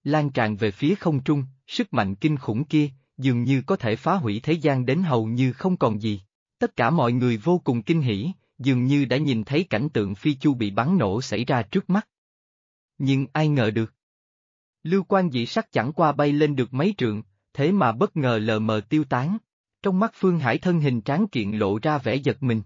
lan tràn về phía không trung, sức mạnh kinh khủng kia, dường như có thể phá hủy thế gian đến hầu như không còn gì. Tất cả mọi người vô cùng kinh hỉ, dường như đã nhìn thấy cảnh tượng phi chu bị bắn nổ xảy ra trước mắt. Nhưng ai ngờ được. Lưu quang dị sắc chẳng qua bay lên được mấy trượng, thế mà bất ngờ lờ mờ tiêu tán. Trong mắt Phương Hải thân hình tráng kiện lộ ra vẻ giật mình.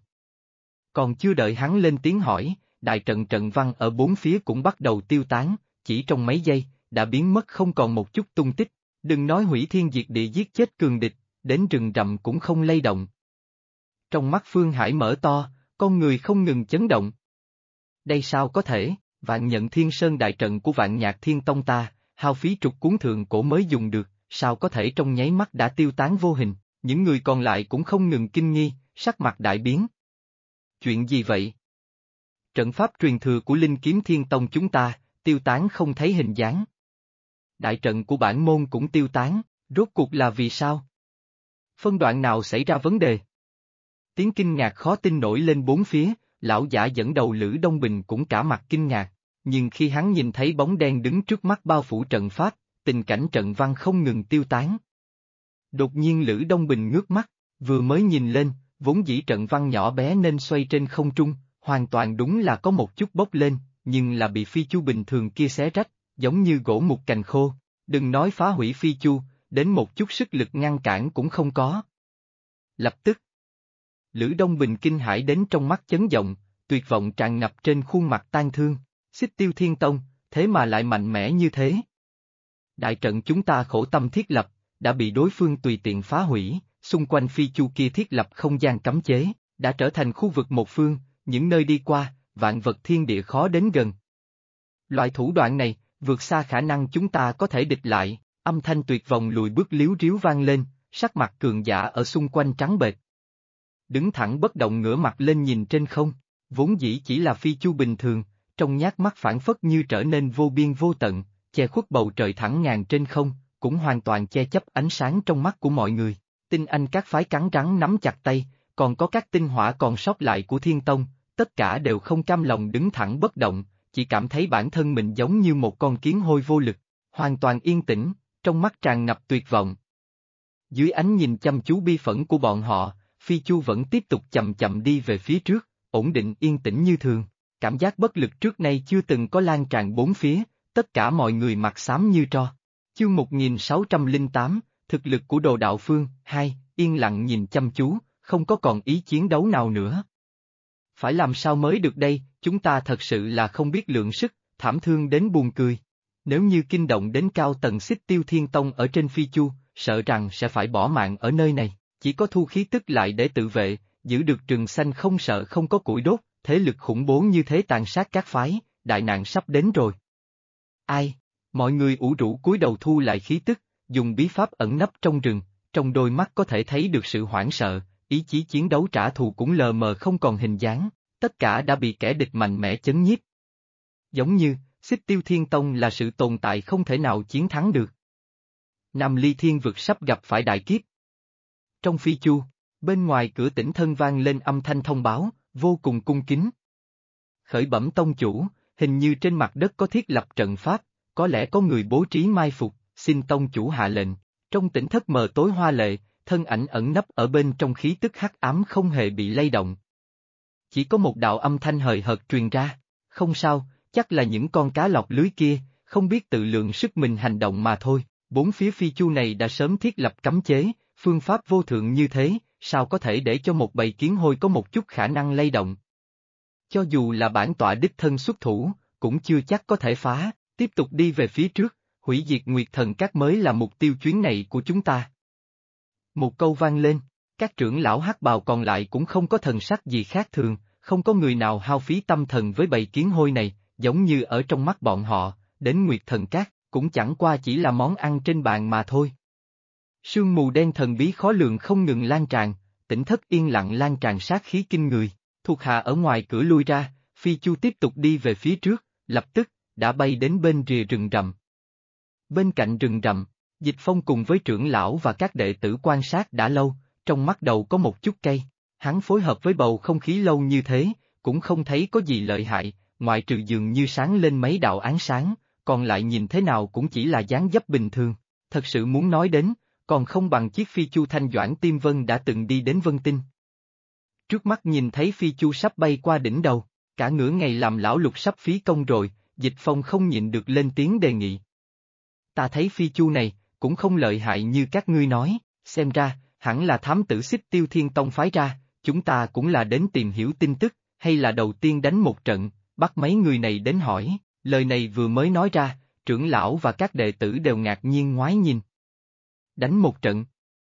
Còn chưa đợi hắn lên tiếng hỏi, đại trận trận văn ở bốn phía cũng bắt đầu tiêu tán, chỉ trong mấy giây, đã biến mất không còn một chút tung tích. Đừng nói hủy thiên diệt địa giết chết cường địch, đến rừng rậm cũng không lay động. Trong mắt Phương Hải mở to, con người không ngừng chấn động. Đây sao có thể, Vạn Nhận Thiên Sơn đại trận của Vạn Nhạc Thiên Tông ta, hao phí trục cuốn thượng cổ mới dùng được, sao có thể trong nháy mắt đã tiêu tán vô hình, những người còn lại cũng không ngừng kinh nghi, sắc mặt đại biến. Chuyện gì vậy? Trận pháp truyền thừa của Linh Kiếm Thiên Tông chúng ta, tiêu tán không thấy hình dáng. Đại trận của bản môn cũng tiêu tán, rốt cuộc là vì sao? Phân đoạn nào xảy ra vấn đề? Tiếng kinh ngạc khó tin nổi lên bốn phía, lão giả dẫn đầu Lữ Đông Bình cũng cả mặt kinh ngạc, nhưng khi hắn nhìn thấy bóng đen đứng trước mắt bao phủ trận pháp, tình cảnh trận văn không ngừng tiêu tán. Đột nhiên Lữ Đông Bình ngước mắt, vừa mới nhìn lên, vốn dĩ trận văn nhỏ bé nên xoay trên không trung, hoàn toàn đúng là có một chút bốc lên, nhưng là bị phi chu bình thường kia xé rách, giống như gỗ mục cành khô, đừng nói phá hủy phi chu, đến một chút sức lực ngăn cản cũng không có. Lập tức, Lữ Đông Bình kinh hãi đến trong mắt chấn động, tuyệt vọng tràn ngập trên khuôn mặt tan thương, Xích Tiêu Thiên Tông, thế mà lại mạnh mẽ như thế. Đại trận chúng ta khổ tâm thiết lập, đã bị đối phương tùy tiện phá hủy, xung quanh phi chu kia thiết lập không gian cấm chế, đã trở thành khu vực một phương, những nơi đi qua, vạn vật thiên địa khó đến gần. Loại thủ đoạn này, vượt xa khả năng chúng ta có thể địch lại, âm thanh tuyệt vọng lùi bước líu ríu vang lên, sắc mặt cường giả ở xung quanh trắng bệch. Đứng thẳng bất động ngửa mặt lên nhìn trên không, vốn dĩ chỉ là phi chu bình thường, trong nhát mắt phản phất như trở nên vô biên vô tận, che khuất bầu trời thẳng ngàn trên không, cũng hoàn toàn che chấp ánh sáng trong mắt của mọi người. Tinh anh các phái cắn rắn nắm chặt tay, còn có các tinh hỏa còn sót lại của Thiên Tông, tất cả đều không cam lòng đứng thẳng bất động, chỉ cảm thấy bản thân mình giống như một con kiến hôi vô lực, hoàn toàn yên tĩnh, trong mắt tràn ngập tuyệt vọng. Dưới ánh nhìn chăm chú bi phẫn của bọn họ, phi chu vẫn tiếp tục chậm chậm đi về phía trước, ổn định yên tĩnh như thường, cảm giác bất lực trước nay chưa từng có lan tràn bốn phía, tất cả mọi người mặt xám như tro. Chương 1608, thực lực của Đồ Đạo Phương, 2, yên lặng nhìn chăm chú, không có còn ý chiến đấu nào nữa. Phải làm sao mới được đây, chúng ta thật sự là không biết lượng sức, thảm thương đến buồn cười. Nếu như kinh động đến cao tầng Xích Tiêu Thiên Tông ở trên phi chu, sợ rằng sẽ phải bỏ mạng ở nơi này, chỉ có thu khí tức lại để tự vệ, giữ được rừng xanh không sợ không có củi đốt, thế lực khủng bố như thế tàn sát các phái, đại nạn sắp đến rồi. Ai? Mọi người ủ rũ cúi đầu thu lại khí tức, dùng bí pháp ẩn nấp trong rừng, trong đôi mắt có thể thấy được sự hoảng sợ, ý chí chiến đấu trả thù cũng lờ mờ không còn hình dáng, tất cả đã bị kẻ địch mạnh mẽ chấn nhiếp. Giống như, Xích Tiêu Thiên Tông là sự tồn tại không thể nào chiến thắng được. Nam Ly Thiên vực sắp gặp phải đại kiếp. Trong phi chu, bên ngoài cửa Tĩnh Thân vang lên âm thanh thông báo, vô cùng cung kính. Khởi bẩm tông chủ, hình như trên mặt đất có thiết lập trận pháp, có lẽ có người bố trí mai phục, xin tông chủ hạ lệnh. Trong tỉnh thất mờ tối hoa lệ, thân ảnh ẩn nấp ở bên trong khí tức hắc ám không hề bị lay động. Chỉ có một đạo âm thanh hời hợt truyền ra, không sao, chắc là những con cá lọt lưới kia, không biết tự lượng sức mình hành động mà thôi. Bốn phía phi chu này đã sớm thiết lập cấm chế, phương pháp vô thượng như thế, sao có thể để cho một bầy kiến hôi có một chút khả năng lay động. Cho dù là bản tọa đích thân xuất thủ, cũng chưa chắc có thể phá, tiếp tục đi về phía trước, hủy diệt Nguyệt Thần Các mới là mục tiêu chuyến này của chúng ta. Một câu vang lên, các trưởng lão hắc bào còn lại cũng không có thần sắc gì khác thường, không có người nào hao phí tâm thần với bầy kiến hôi này, giống như ở trong mắt bọn họ, đến Nguyệt Thần Các, cũng chẳng qua chỉ là món ăn trên bàn mà thôi. Sương mù đen thần bí khó lường không ngừng lan tràn, tỉnh thất yên lặng lan tràn sát khí kinh người, thuộc hạ ở ngoài cửa lui ra, phi chu tiếp tục đi về phía trước, lập tức, đã bay đến bên rìa rừng rậm. Bên cạnh rừng rậm, Dịch Phong cùng với trưởng lão và các đệ tử quan sát đã lâu, trong mắt đầu có một chút cay, hắn phối hợp với bầu không khí lâu như thế, cũng không thấy có gì lợi hại, ngoại trừ dường như sáng lên mấy đạo ánh sáng, còn lại nhìn thế nào cũng chỉ là dáng dấp bình thường. Thật sự muốn nói đến, còn không bằng chiếc phi chu Thanh Doãn Tiêm Vân đã từng đi đến Vân Tinh. Trước mắt nhìn thấy phi chu sắp bay qua đỉnh đầu, cả nửa ngày làm lão Lục sắp phí công rồi, Dịch Phong không nhịn được lên tiếng đề nghị. Ta thấy phi chu này, cũng không lợi hại như các ngươi nói, xem ra, hẳn là thám tử Xích Tiêu Thiên Tông phái ra, chúng ta cũng là đến tìm hiểu tin tức, hay là đầu tiên đánh một trận, bắt mấy người này đến hỏi, lời này vừa mới nói ra, trưởng lão và các đệ tử đều ngạc nhiên ngoái nhìn. Đánh một trận.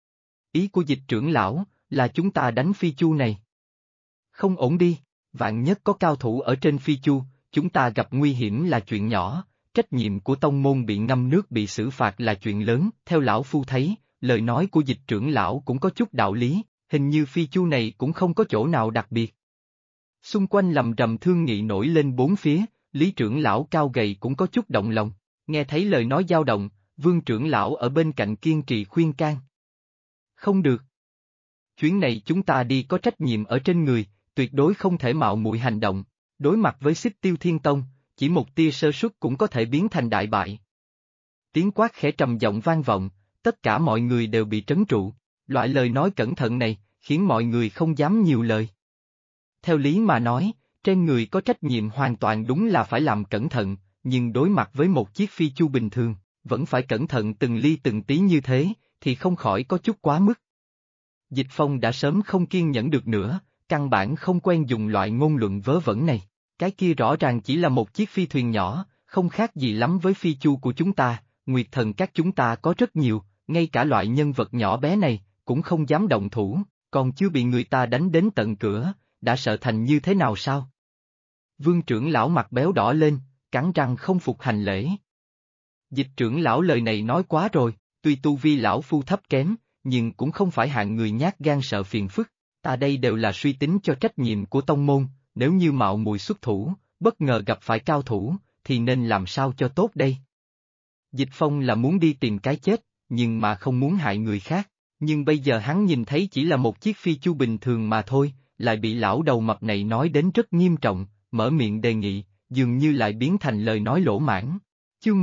Ý của Dịch trưởng lão, là chúng ta đánh phi chu này. Không ổn đi, vạn nhất có cao thủ ở trên phi chu, chúng ta gặp nguy hiểm là chuyện nhỏ, trách nhiệm của tông môn bị ngâm nước bị xử phạt là chuyện lớn, theo lão phu thấy, lời nói của Dịch trưởng lão cũng có chút đạo lý, hình như phi chu này cũng không có chỗ nào đặc biệt. Xung quanh lầm rầm thương nghị nổi lên bốn phía, Lý trưởng lão cao gầy cũng có chút động lòng, nghe thấy lời nói dao động, Vương trưởng lão ở bên cạnh kiên trì khuyên can. Không được. Chuyến này chúng ta đi có trách nhiệm ở trên người, tuyệt đối không thể mạo muội hành động, đối mặt với Xích Tiêu Thiên Tông, chỉ một tia sơ suất cũng có thể biến thành đại bại. Tiếng quát khẽ trầm giọng vang vọng, tất cả mọi người đều bị trấn trụ, loại lời nói cẩn thận này, khiến mọi người không dám nhiều lời. Theo lý mà nói, trên người có trách nhiệm hoàn toàn đúng là phải làm cẩn thận, nhưng đối mặt với một chiếc phi chu bình thường, vẫn phải cẩn thận từng ly từng tí như thế, thì không khỏi có chút quá mức. Dịch Phong đã sớm không kiên nhẫn được nữa, căn bản không quen dùng loại ngôn luận vớ vẩn này, cái kia rõ ràng chỉ là một chiếc phi thuyền nhỏ, không khác gì lắm với phi chu của chúng ta, Nguyệt Thần các chúng ta có rất nhiều, ngay cả loại nhân vật nhỏ bé này, cũng không dám động thủ, còn chưa bị người ta đánh đến tận cửa, đã sợ thành như thế nào sao? Vương trưởng lão mặt béo đỏ lên, cắn răng không phục hành lễ. Dịch trưởng lão lời này nói quá rồi, tuy tu vi lão phu thấp kém, nhưng cũng không phải hạng người nhát gan sợ phiền phức, ta đây đều là suy tính cho trách nhiệm của tông môn, nếu như mạo muội xuất thủ, bất ngờ gặp phải cao thủ, thì nên làm sao cho tốt đây? Dịch Phong là muốn đi tìm cái chết, nhưng mà không muốn hại người khác, nhưng bây giờ hắn nhìn thấy chỉ là một chiếc phi chu bình thường mà thôi, lại bị lão đầu mập này nói đến rất nghiêm trọng, mở miệng đề nghị, dường như lại biến thành lời nói lỗ mãng. Chương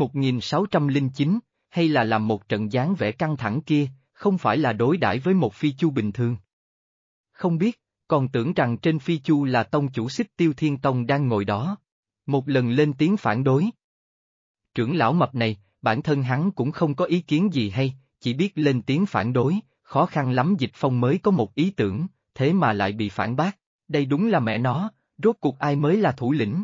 1609, hay là làm một trận dáng vẻ căng thẳng kia, không phải là đối đãi với một phi chu bình thường. Không biết, còn tưởng rằng trên phi chu là tông chủ Xích Tiêu Thiên Tông đang ngồi đó. Một lần lên tiếng phản đối. Trưởng lão mập này, bản thân hắn cũng không có ý kiến gì hay, chỉ biết lên tiếng phản đối, khó khăn lắm Dịch Phong mới có một ý tưởng, thế mà lại bị phản bác, đây đúng là mẹ nó, rốt cuộc ai mới là thủ lĩnh.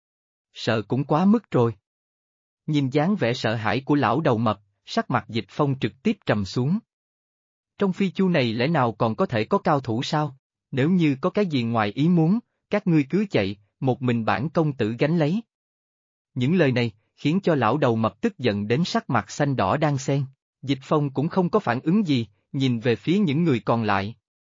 Sợ cũng quá mức rồi. Nhìn dáng vẻ sợ hãi của lão đầu mập, sắc mặt Dịch Phong trực tiếp trầm xuống. Trong phi chu này lẽ nào còn có thể có cao thủ sao? Nếu như có cái gì ngoài ý muốn, các ngươi cứ chạy, một mình bản công tử gánh lấy. Những lời này, khiến cho lão đầu mập tức giận đến sắc mặt xanh đỏ đan xen. Dịch Phong cũng không có phản ứng gì, nhìn về phía những người còn lại.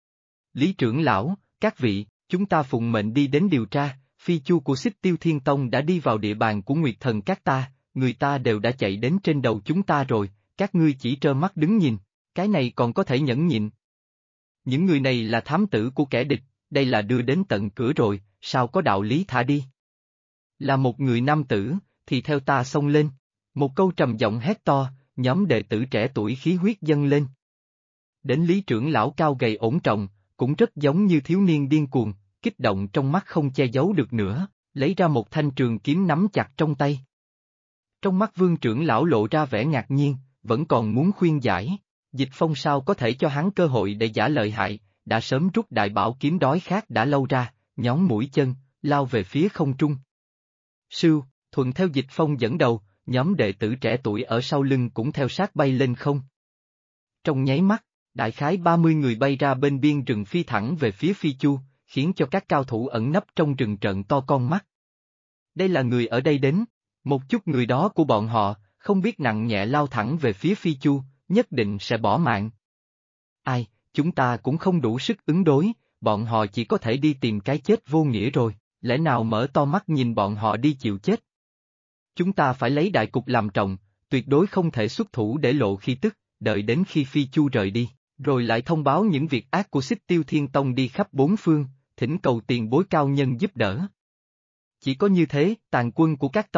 Lý trưởng lão, các vị, chúng ta phụng mệnh đi đến điều tra, phi chu của Xích Tiêu Thiên Tông đã đi vào địa bàn của Nguyệt Thần các ta, người ta đều đã chạy đến trên đầu chúng ta rồi, các ngươi chỉ trơ mắt đứng nhìn, cái này còn có thể nhẫn nhịn. Những người này là thám tử của kẻ địch, đây là đưa đến tận cửa rồi, sao có đạo lý thả đi? Là một người nam tử, thì theo ta xông lên. Một câu trầm giọng hét to, nhóm đệ tử trẻ tuổi khí huyết dâng lên. Đến Lý trưởng lão cao gầy ổn trọng, cũng rất giống như thiếu niên điên cuồng, kích động trong mắt không che giấu được nữa, lấy ra một thanh trường kiếm nắm chặt trong tay. Trong mắt Vương trưởng lão lộ ra vẻ ngạc nhiên, vẫn còn muốn khuyên giải. Dịch Phong sao có thể cho hắn cơ hội để giả lợi hại, đã sớm rút đại bảo kiếm đói khát đã lâu ra, nhón mũi chân, lao về phía không trung. Sưu, thuận theo Dịch Phong dẫn đầu, nhóm đệ tử trẻ tuổi ở sau lưng cũng theo sát bay lên không. Trong nháy mắt, đại khái 30 người bay ra bên biên rừng phi thẳng về phía phi chu, khiến cho các cao thủ ẩn nấp trong rừng trợn to con mắt. Đây là người ở đây đến, một chút người đó của bọn họ, không biết nặng nhẹ lao thẳng về phía phi chu, nhất định sẽ bỏ mạng. Ai, chúng ta cũng không đủ sức ứng đối, bọn họ chỉ có thể đi tìm cái chết vô nghĩa rồi, lẽ nào mở to mắt nhìn bọn họ đi chịu chết. Chúng ta phải lấy đại cục làm trọng, tuyệt đối không thể xuất thủ để lộ khí tức, đợi đến khi phi chu rời đi, rồi lại thông báo những việc ác của Xích Tiêu Thiên Tông đi khắp bốn phương, thỉnh cầu tiền bối cao nhân giúp đỡ. Chỉ có như thế, tàn quân của các tông,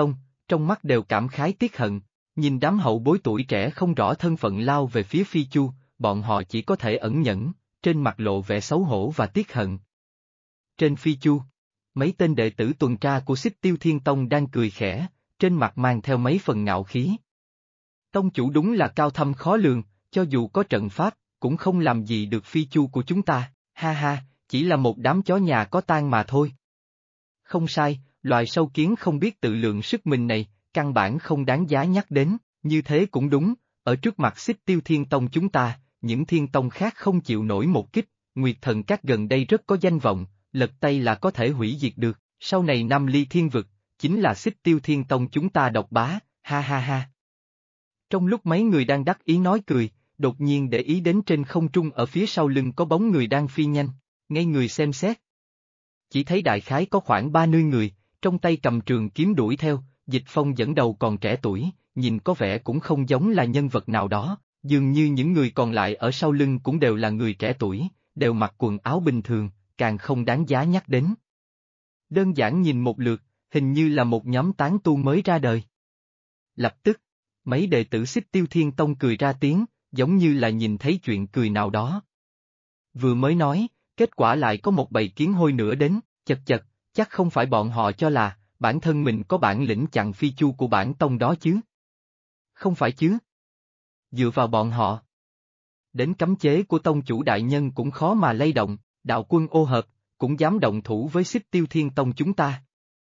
trong mắt đều cảm khái tiếc hận, nhìn đám hậu bối tuổi trẻ không rõ thân phận lao về phía Phi Chu, bọn họ chỉ có thể ẩn nhẫn, trên mặt lộ vẻ xấu hổ và tiếc hận. Trên Phi Chu, mấy tên đệ tử tuần tra của Xích Tiêu Thiên Tông đang cười khẽ, trên mặt mang theo mấy phần ngạo khí. Tông chủ đúng là cao thâm khó lường, cho dù có trận pháp, cũng không làm gì được Phi Chu của chúng ta, ha ha, chỉ là một đám chó nhà có tang mà thôi. Không sai, loài sâu kiến không biết tự lượng sức mình này, căn bản không đáng giá nhắc đến, như thế cũng đúng, ở trước mặt Xích Tiêu Thiên Tông chúng ta, những thiên tông khác không chịu nổi một kích, Nguyệt Thần Các gần đây rất có danh vọng, lật tay là có thể hủy diệt được, sau này Nam Ly Thiên Vực, chính là Xích Tiêu Thiên Tông chúng ta độc bá, ha ha ha. Trong lúc mấy người đang đắc ý nói cười, đột nhiên để ý đến trên không trung ở phía sau lưng có bóng người đang phi nhanh, ngay người xem xét. Chỉ thấy đại khái có khoảng 30 người, trong tay cầm trường kiếm đuổi theo, Dịch Phong dẫn đầu còn trẻ tuổi, nhìn có vẻ cũng không giống là nhân vật nào đó, dường như những người còn lại ở sau lưng cũng đều là người trẻ tuổi, đều mặc quần áo bình thường, càng không đáng giá nhắc đến. Đơn giản nhìn một lượt, hình như là một nhóm tán tu mới ra đời. Lập tức, mấy đệ tử Xích Tiêu Thiên Tông cười ra tiếng, giống như là nhìn thấy chuyện cười nào đó. Vừa mới nói, kết quả lại có một bầy kiến hôi nữa đến, chật chật, chắc không phải bọn họ cho là, bản thân mình có bản lĩnh chặn Phi Chu của bản tông đó chứ. Không phải chứ. Dựa vào bọn họ. Đến cấm chế của tông chủ đại nhân cũng khó mà lay động, đạo quân ô hợp, cũng dám động thủ với Xích Tiêu Thiên Tông chúng ta.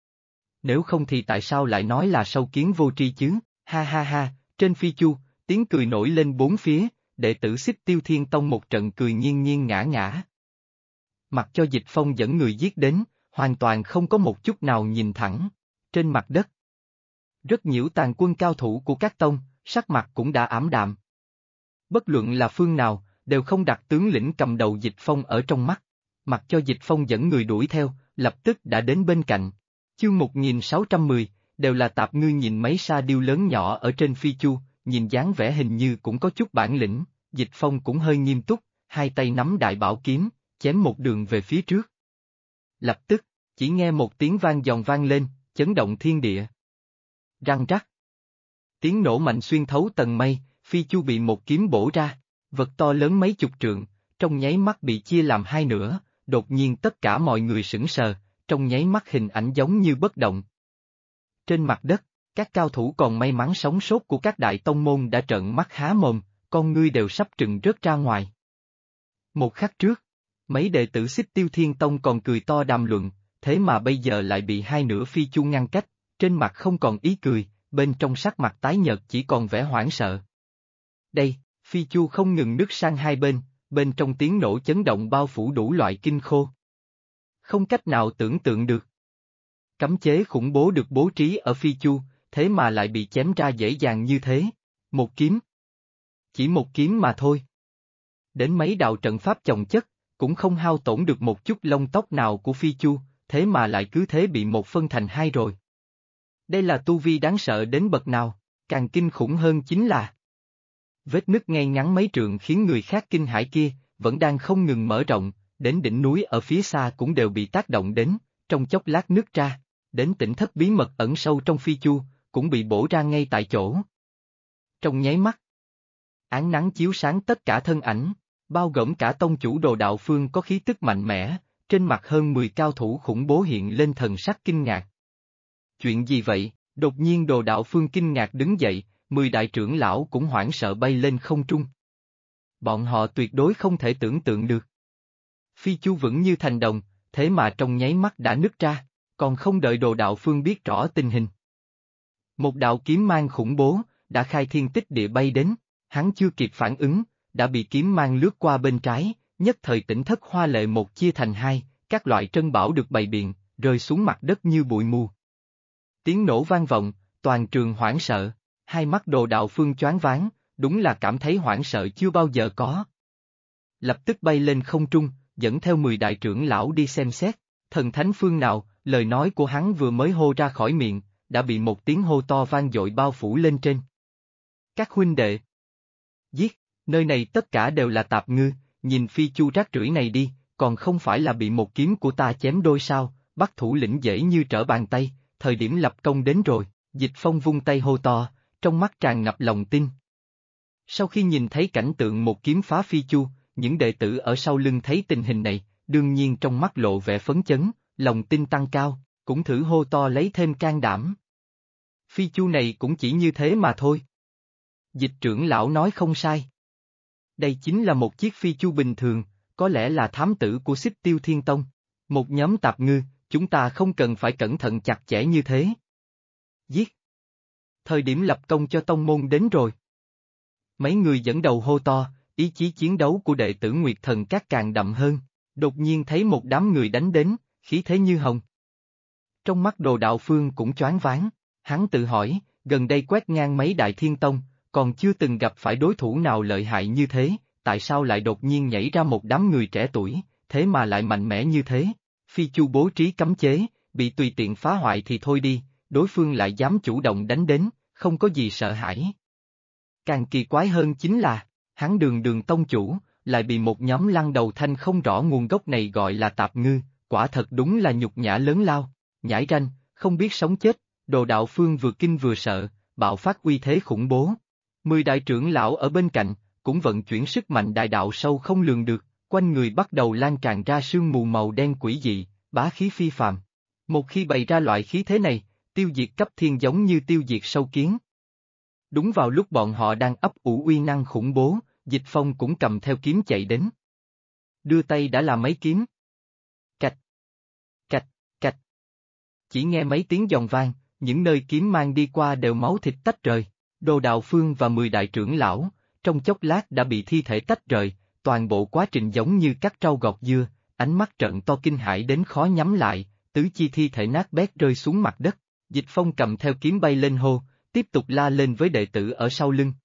Nếu không thì tại sao lại nói là sâu kiến vô tri chứ, ha ha ha, trên Phi Chu, tiếng cười nổi lên bốn phía, đệ tử Xích Tiêu Thiên Tông một trận cười nghiêng nghiêng ngã ngã. Mặc cho Dịch Phong dẫn người giết đến, hoàn toàn không có một chút nào nhìn thẳng, trên mặt đất. Rất nhiễu tàn quân cao thủ của các tông, sắc mặt cũng đã ảm đạm. Bất luận là phương nào, đều không đặt tướng lĩnh cầm đầu Dịch Phong ở trong mắt, mặc cho Dịch Phong dẫn người đuổi theo, lập tức đã đến bên cạnh. Chương 1610, đều là tạp ngư nhìn mấy sa điêu lớn nhỏ ở trên Phi Chu, nhìn dáng vẻ hình như cũng có chút bản lĩnh, Dịch Phong cũng hơi nghiêm túc, hai tay nắm đại bảo kiếm, chém một đường về phía trước. Lập tức, chỉ nghe một tiếng vang giòn vang lên, chấn động thiên địa. Răng rắc. Tiếng nổ mạnh xuyên thấu tầng mây, Phi Chu bị một kiếm bổ ra, vật to lớn mấy chục trượng, trong nháy mắt bị chia làm hai nửa, đột nhiên tất cả mọi người sững sờ, trong nháy mắt hình ảnh giống như bất động. Trên mặt đất, các cao thủ còn may mắn sống sót của các đại tông môn đã trợn mắt há mồm, con ngươi đều sắp trừng rớt ra ngoài. Một khắc trước, mấy đệ tử Xích Tiêu Thiên Tông còn cười to đàm luận, thế mà bây giờ lại bị hai nửa Phi Chu ngăn cách, trên mặt không còn ý cười, bên trong sắc mặt tái nhợt chỉ còn vẻ hoảng sợ. Đây, Phi Chu không ngừng nứt sang hai bên trong tiếng nổ chấn động bao phủ đủ loại kinh khô. Không cách nào tưởng tượng được. Cấm chế khủng bố được bố trí ở Phi Chu, thế mà lại bị chém ra dễ dàng như thế. Một kiếm. Chỉ một kiếm mà thôi. Đến mấy đạo trận pháp chồng chất, cũng không hao tổn được một chút lông tóc nào của Phi Chu, thế mà lại cứ thế bị một phân thành hai rồi. Đây là tu vi đáng sợ đến bậc nào, càng kinh khủng hơn chính là vết nứt ngay ngắn mấy trượng khiến người khác kinh hãi kia, vẫn đang không ngừng mở rộng, đến đỉnh núi ở phía xa cũng đều bị tác động đến, trong chốc lát nứt ra, đến tỉnh thất bí mật ẩn sâu trong Phi Chu, cũng bị bổ ra ngay tại chỗ. Trong nháy mắt, ánh nắng chiếu sáng tất cả thân ảnh, bao gồm cả tông chủ Đồ Đạo Phương có khí tức mạnh mẽ, trên mặt hơn 10 cao thủ khủng bố hiện lên thần sắc kinh ngạc. Chuyện gì vậy? Đột nhiên Đồ Đạo Phương kinh ngạc đứng dậy, 10 đại trưởng lão cũng hoảng sợ bay lên không trung. Bọn họ tuyệt đối không thể tưởng tượng được. Phi Chu vững như thành đồng, thế mà trong nháy mắt đã nứt ra, còn không đợi Đồ Đạo Phương biết rõ tình hình. Một đạo kiếm mang khủng bố, đã khai thiên tích địa bay đến, hắn chưa kịp phản ứng, đã bị kiếm mang lướt qua bên trái, nhất thời tỉnh thất hoa lệ một chia thành hai, các loại trân bảo được bày biện, rơi xuống mặt đất như bụi mù. Tiếng nổ vang vọng, toàn trường hoảng sợ, hai mắt Đồ Đạo Phương choáng váng, đúng là cảm thấy hoảng sợ chưa bao giờ có. Lập tức bay lên không trung, dẫn theo 10 đại trưởng lão đi xem xét, thần thánh phương nào, lời nói của hắn vừa mới hô ra khỏi miệng, đã bị một tiếng hô to vang dội bao phủ lên trên. Các huynh đệ! Giết, nơi này tất cả đều là tạp ngư, nhìn Phi Chu rác rưởi này đi, còn không phải là bị một kiếm của ta chém đôi sao, bắt thủ lĩnh dễ như trở bàn tay, thời điểm lập công đến rồi, Dịch Phong vung tay hô to, trong mắt tràn ngập lòng tin. Sau khi nhìn thấy cảnh tượng một kiếm phá phi chu, những đệ tử ở sau lưng thấy tình hình này, đương nhiên trong mắt lộ vẻ phấn chấn, lòng tin tăng cao, cũng thử hô to lấy thêm can đảm. Phi chu này cũng chỉ như thế mà thôi. Dịch trưởng lão nói không sai. Đây chính là một chiếc phi chu bình thường, có lẽ là thám tử của Xích Tiêu Thiên Tông. Một nhóm tạp ngư, chúng ta không cần phải cẩn thận chặt chẽ như thế. Giết! Thời điểm lập công cho tông môn đến rồi. Mấy người dẫn đầu hô to, ý chí chiến đấu của đệ tử Nguyệt Thần Các càng đậm hơn, đột nhiên thấy một đám người đánh đến, khí thế như hồng. Trong mắt Đồ Đạo Phương cũng choáng váng, hắn tự hỏi, gần đây quét ngang mấy đại thiên tông, còn chưa từng gặp phải đối thủ nào lợi hại như thế, tại sao lại đột nhiên nhảy ra một đám người trẻ tuổi, thế mà lại mạnh mẽ như thế? Phi Chu bố trí cấm chế, bị tùy tiện phá hoại thì thôi đi, đối phương lại dám chủ động đánh đến, không có gì sợ hãi. Càng kỳ quái hơn chính là, hắn Đường tông chủ, lại bị một nhóm lăng đầu thanh không rõ nguồn gốc này gọi là tạp ngư, quả thật đúng là nhục nhã lớn lao, nhãi ranh, không biết sống chết. Đồ Đạo Phương vừa kinh vừa sợ, bạo phát uy thế khủng bố. 10 đại trưởng lão ở bên cạnh, cũng vận chuyển sức mạnh đại đạo sâu không lường được, quanh người bắt đầu lan tràn ra sương mù màu đen quỷ dị, bá khí phi phàm. Một khi bày ra loại khí thế này, tiêu diệt cấp thiên giống như tiêu diệt sâu kiến. Đúng vào lúc bọn họ đang ấp ủ uy năng khủng bố, Dịch Phong cũng cầm theo kiếm chạy đến. Đưa tay đã là mấy kiếm. Cạch, cạch, cạch. Chỉ nghe mấy tiếng giòn vang, những nơi kiếm mang đi qua đều máu thịt tách rời. Đồ Đạo Phương và 10 đại trưởng lão, trong chốc lát đã bị thi thể tách rời, toàn bộ quá trình giống như cắt rau gọt dưa, ánh mắt trợn to kinh hãi đến khó nhắm lại, tứ chi thi thể nát bét rơi xuống mặt đất. Dịch Phong cầm theo kiếm bay lên hô, tiếp tục la lên với đệ tử ở sau lưng,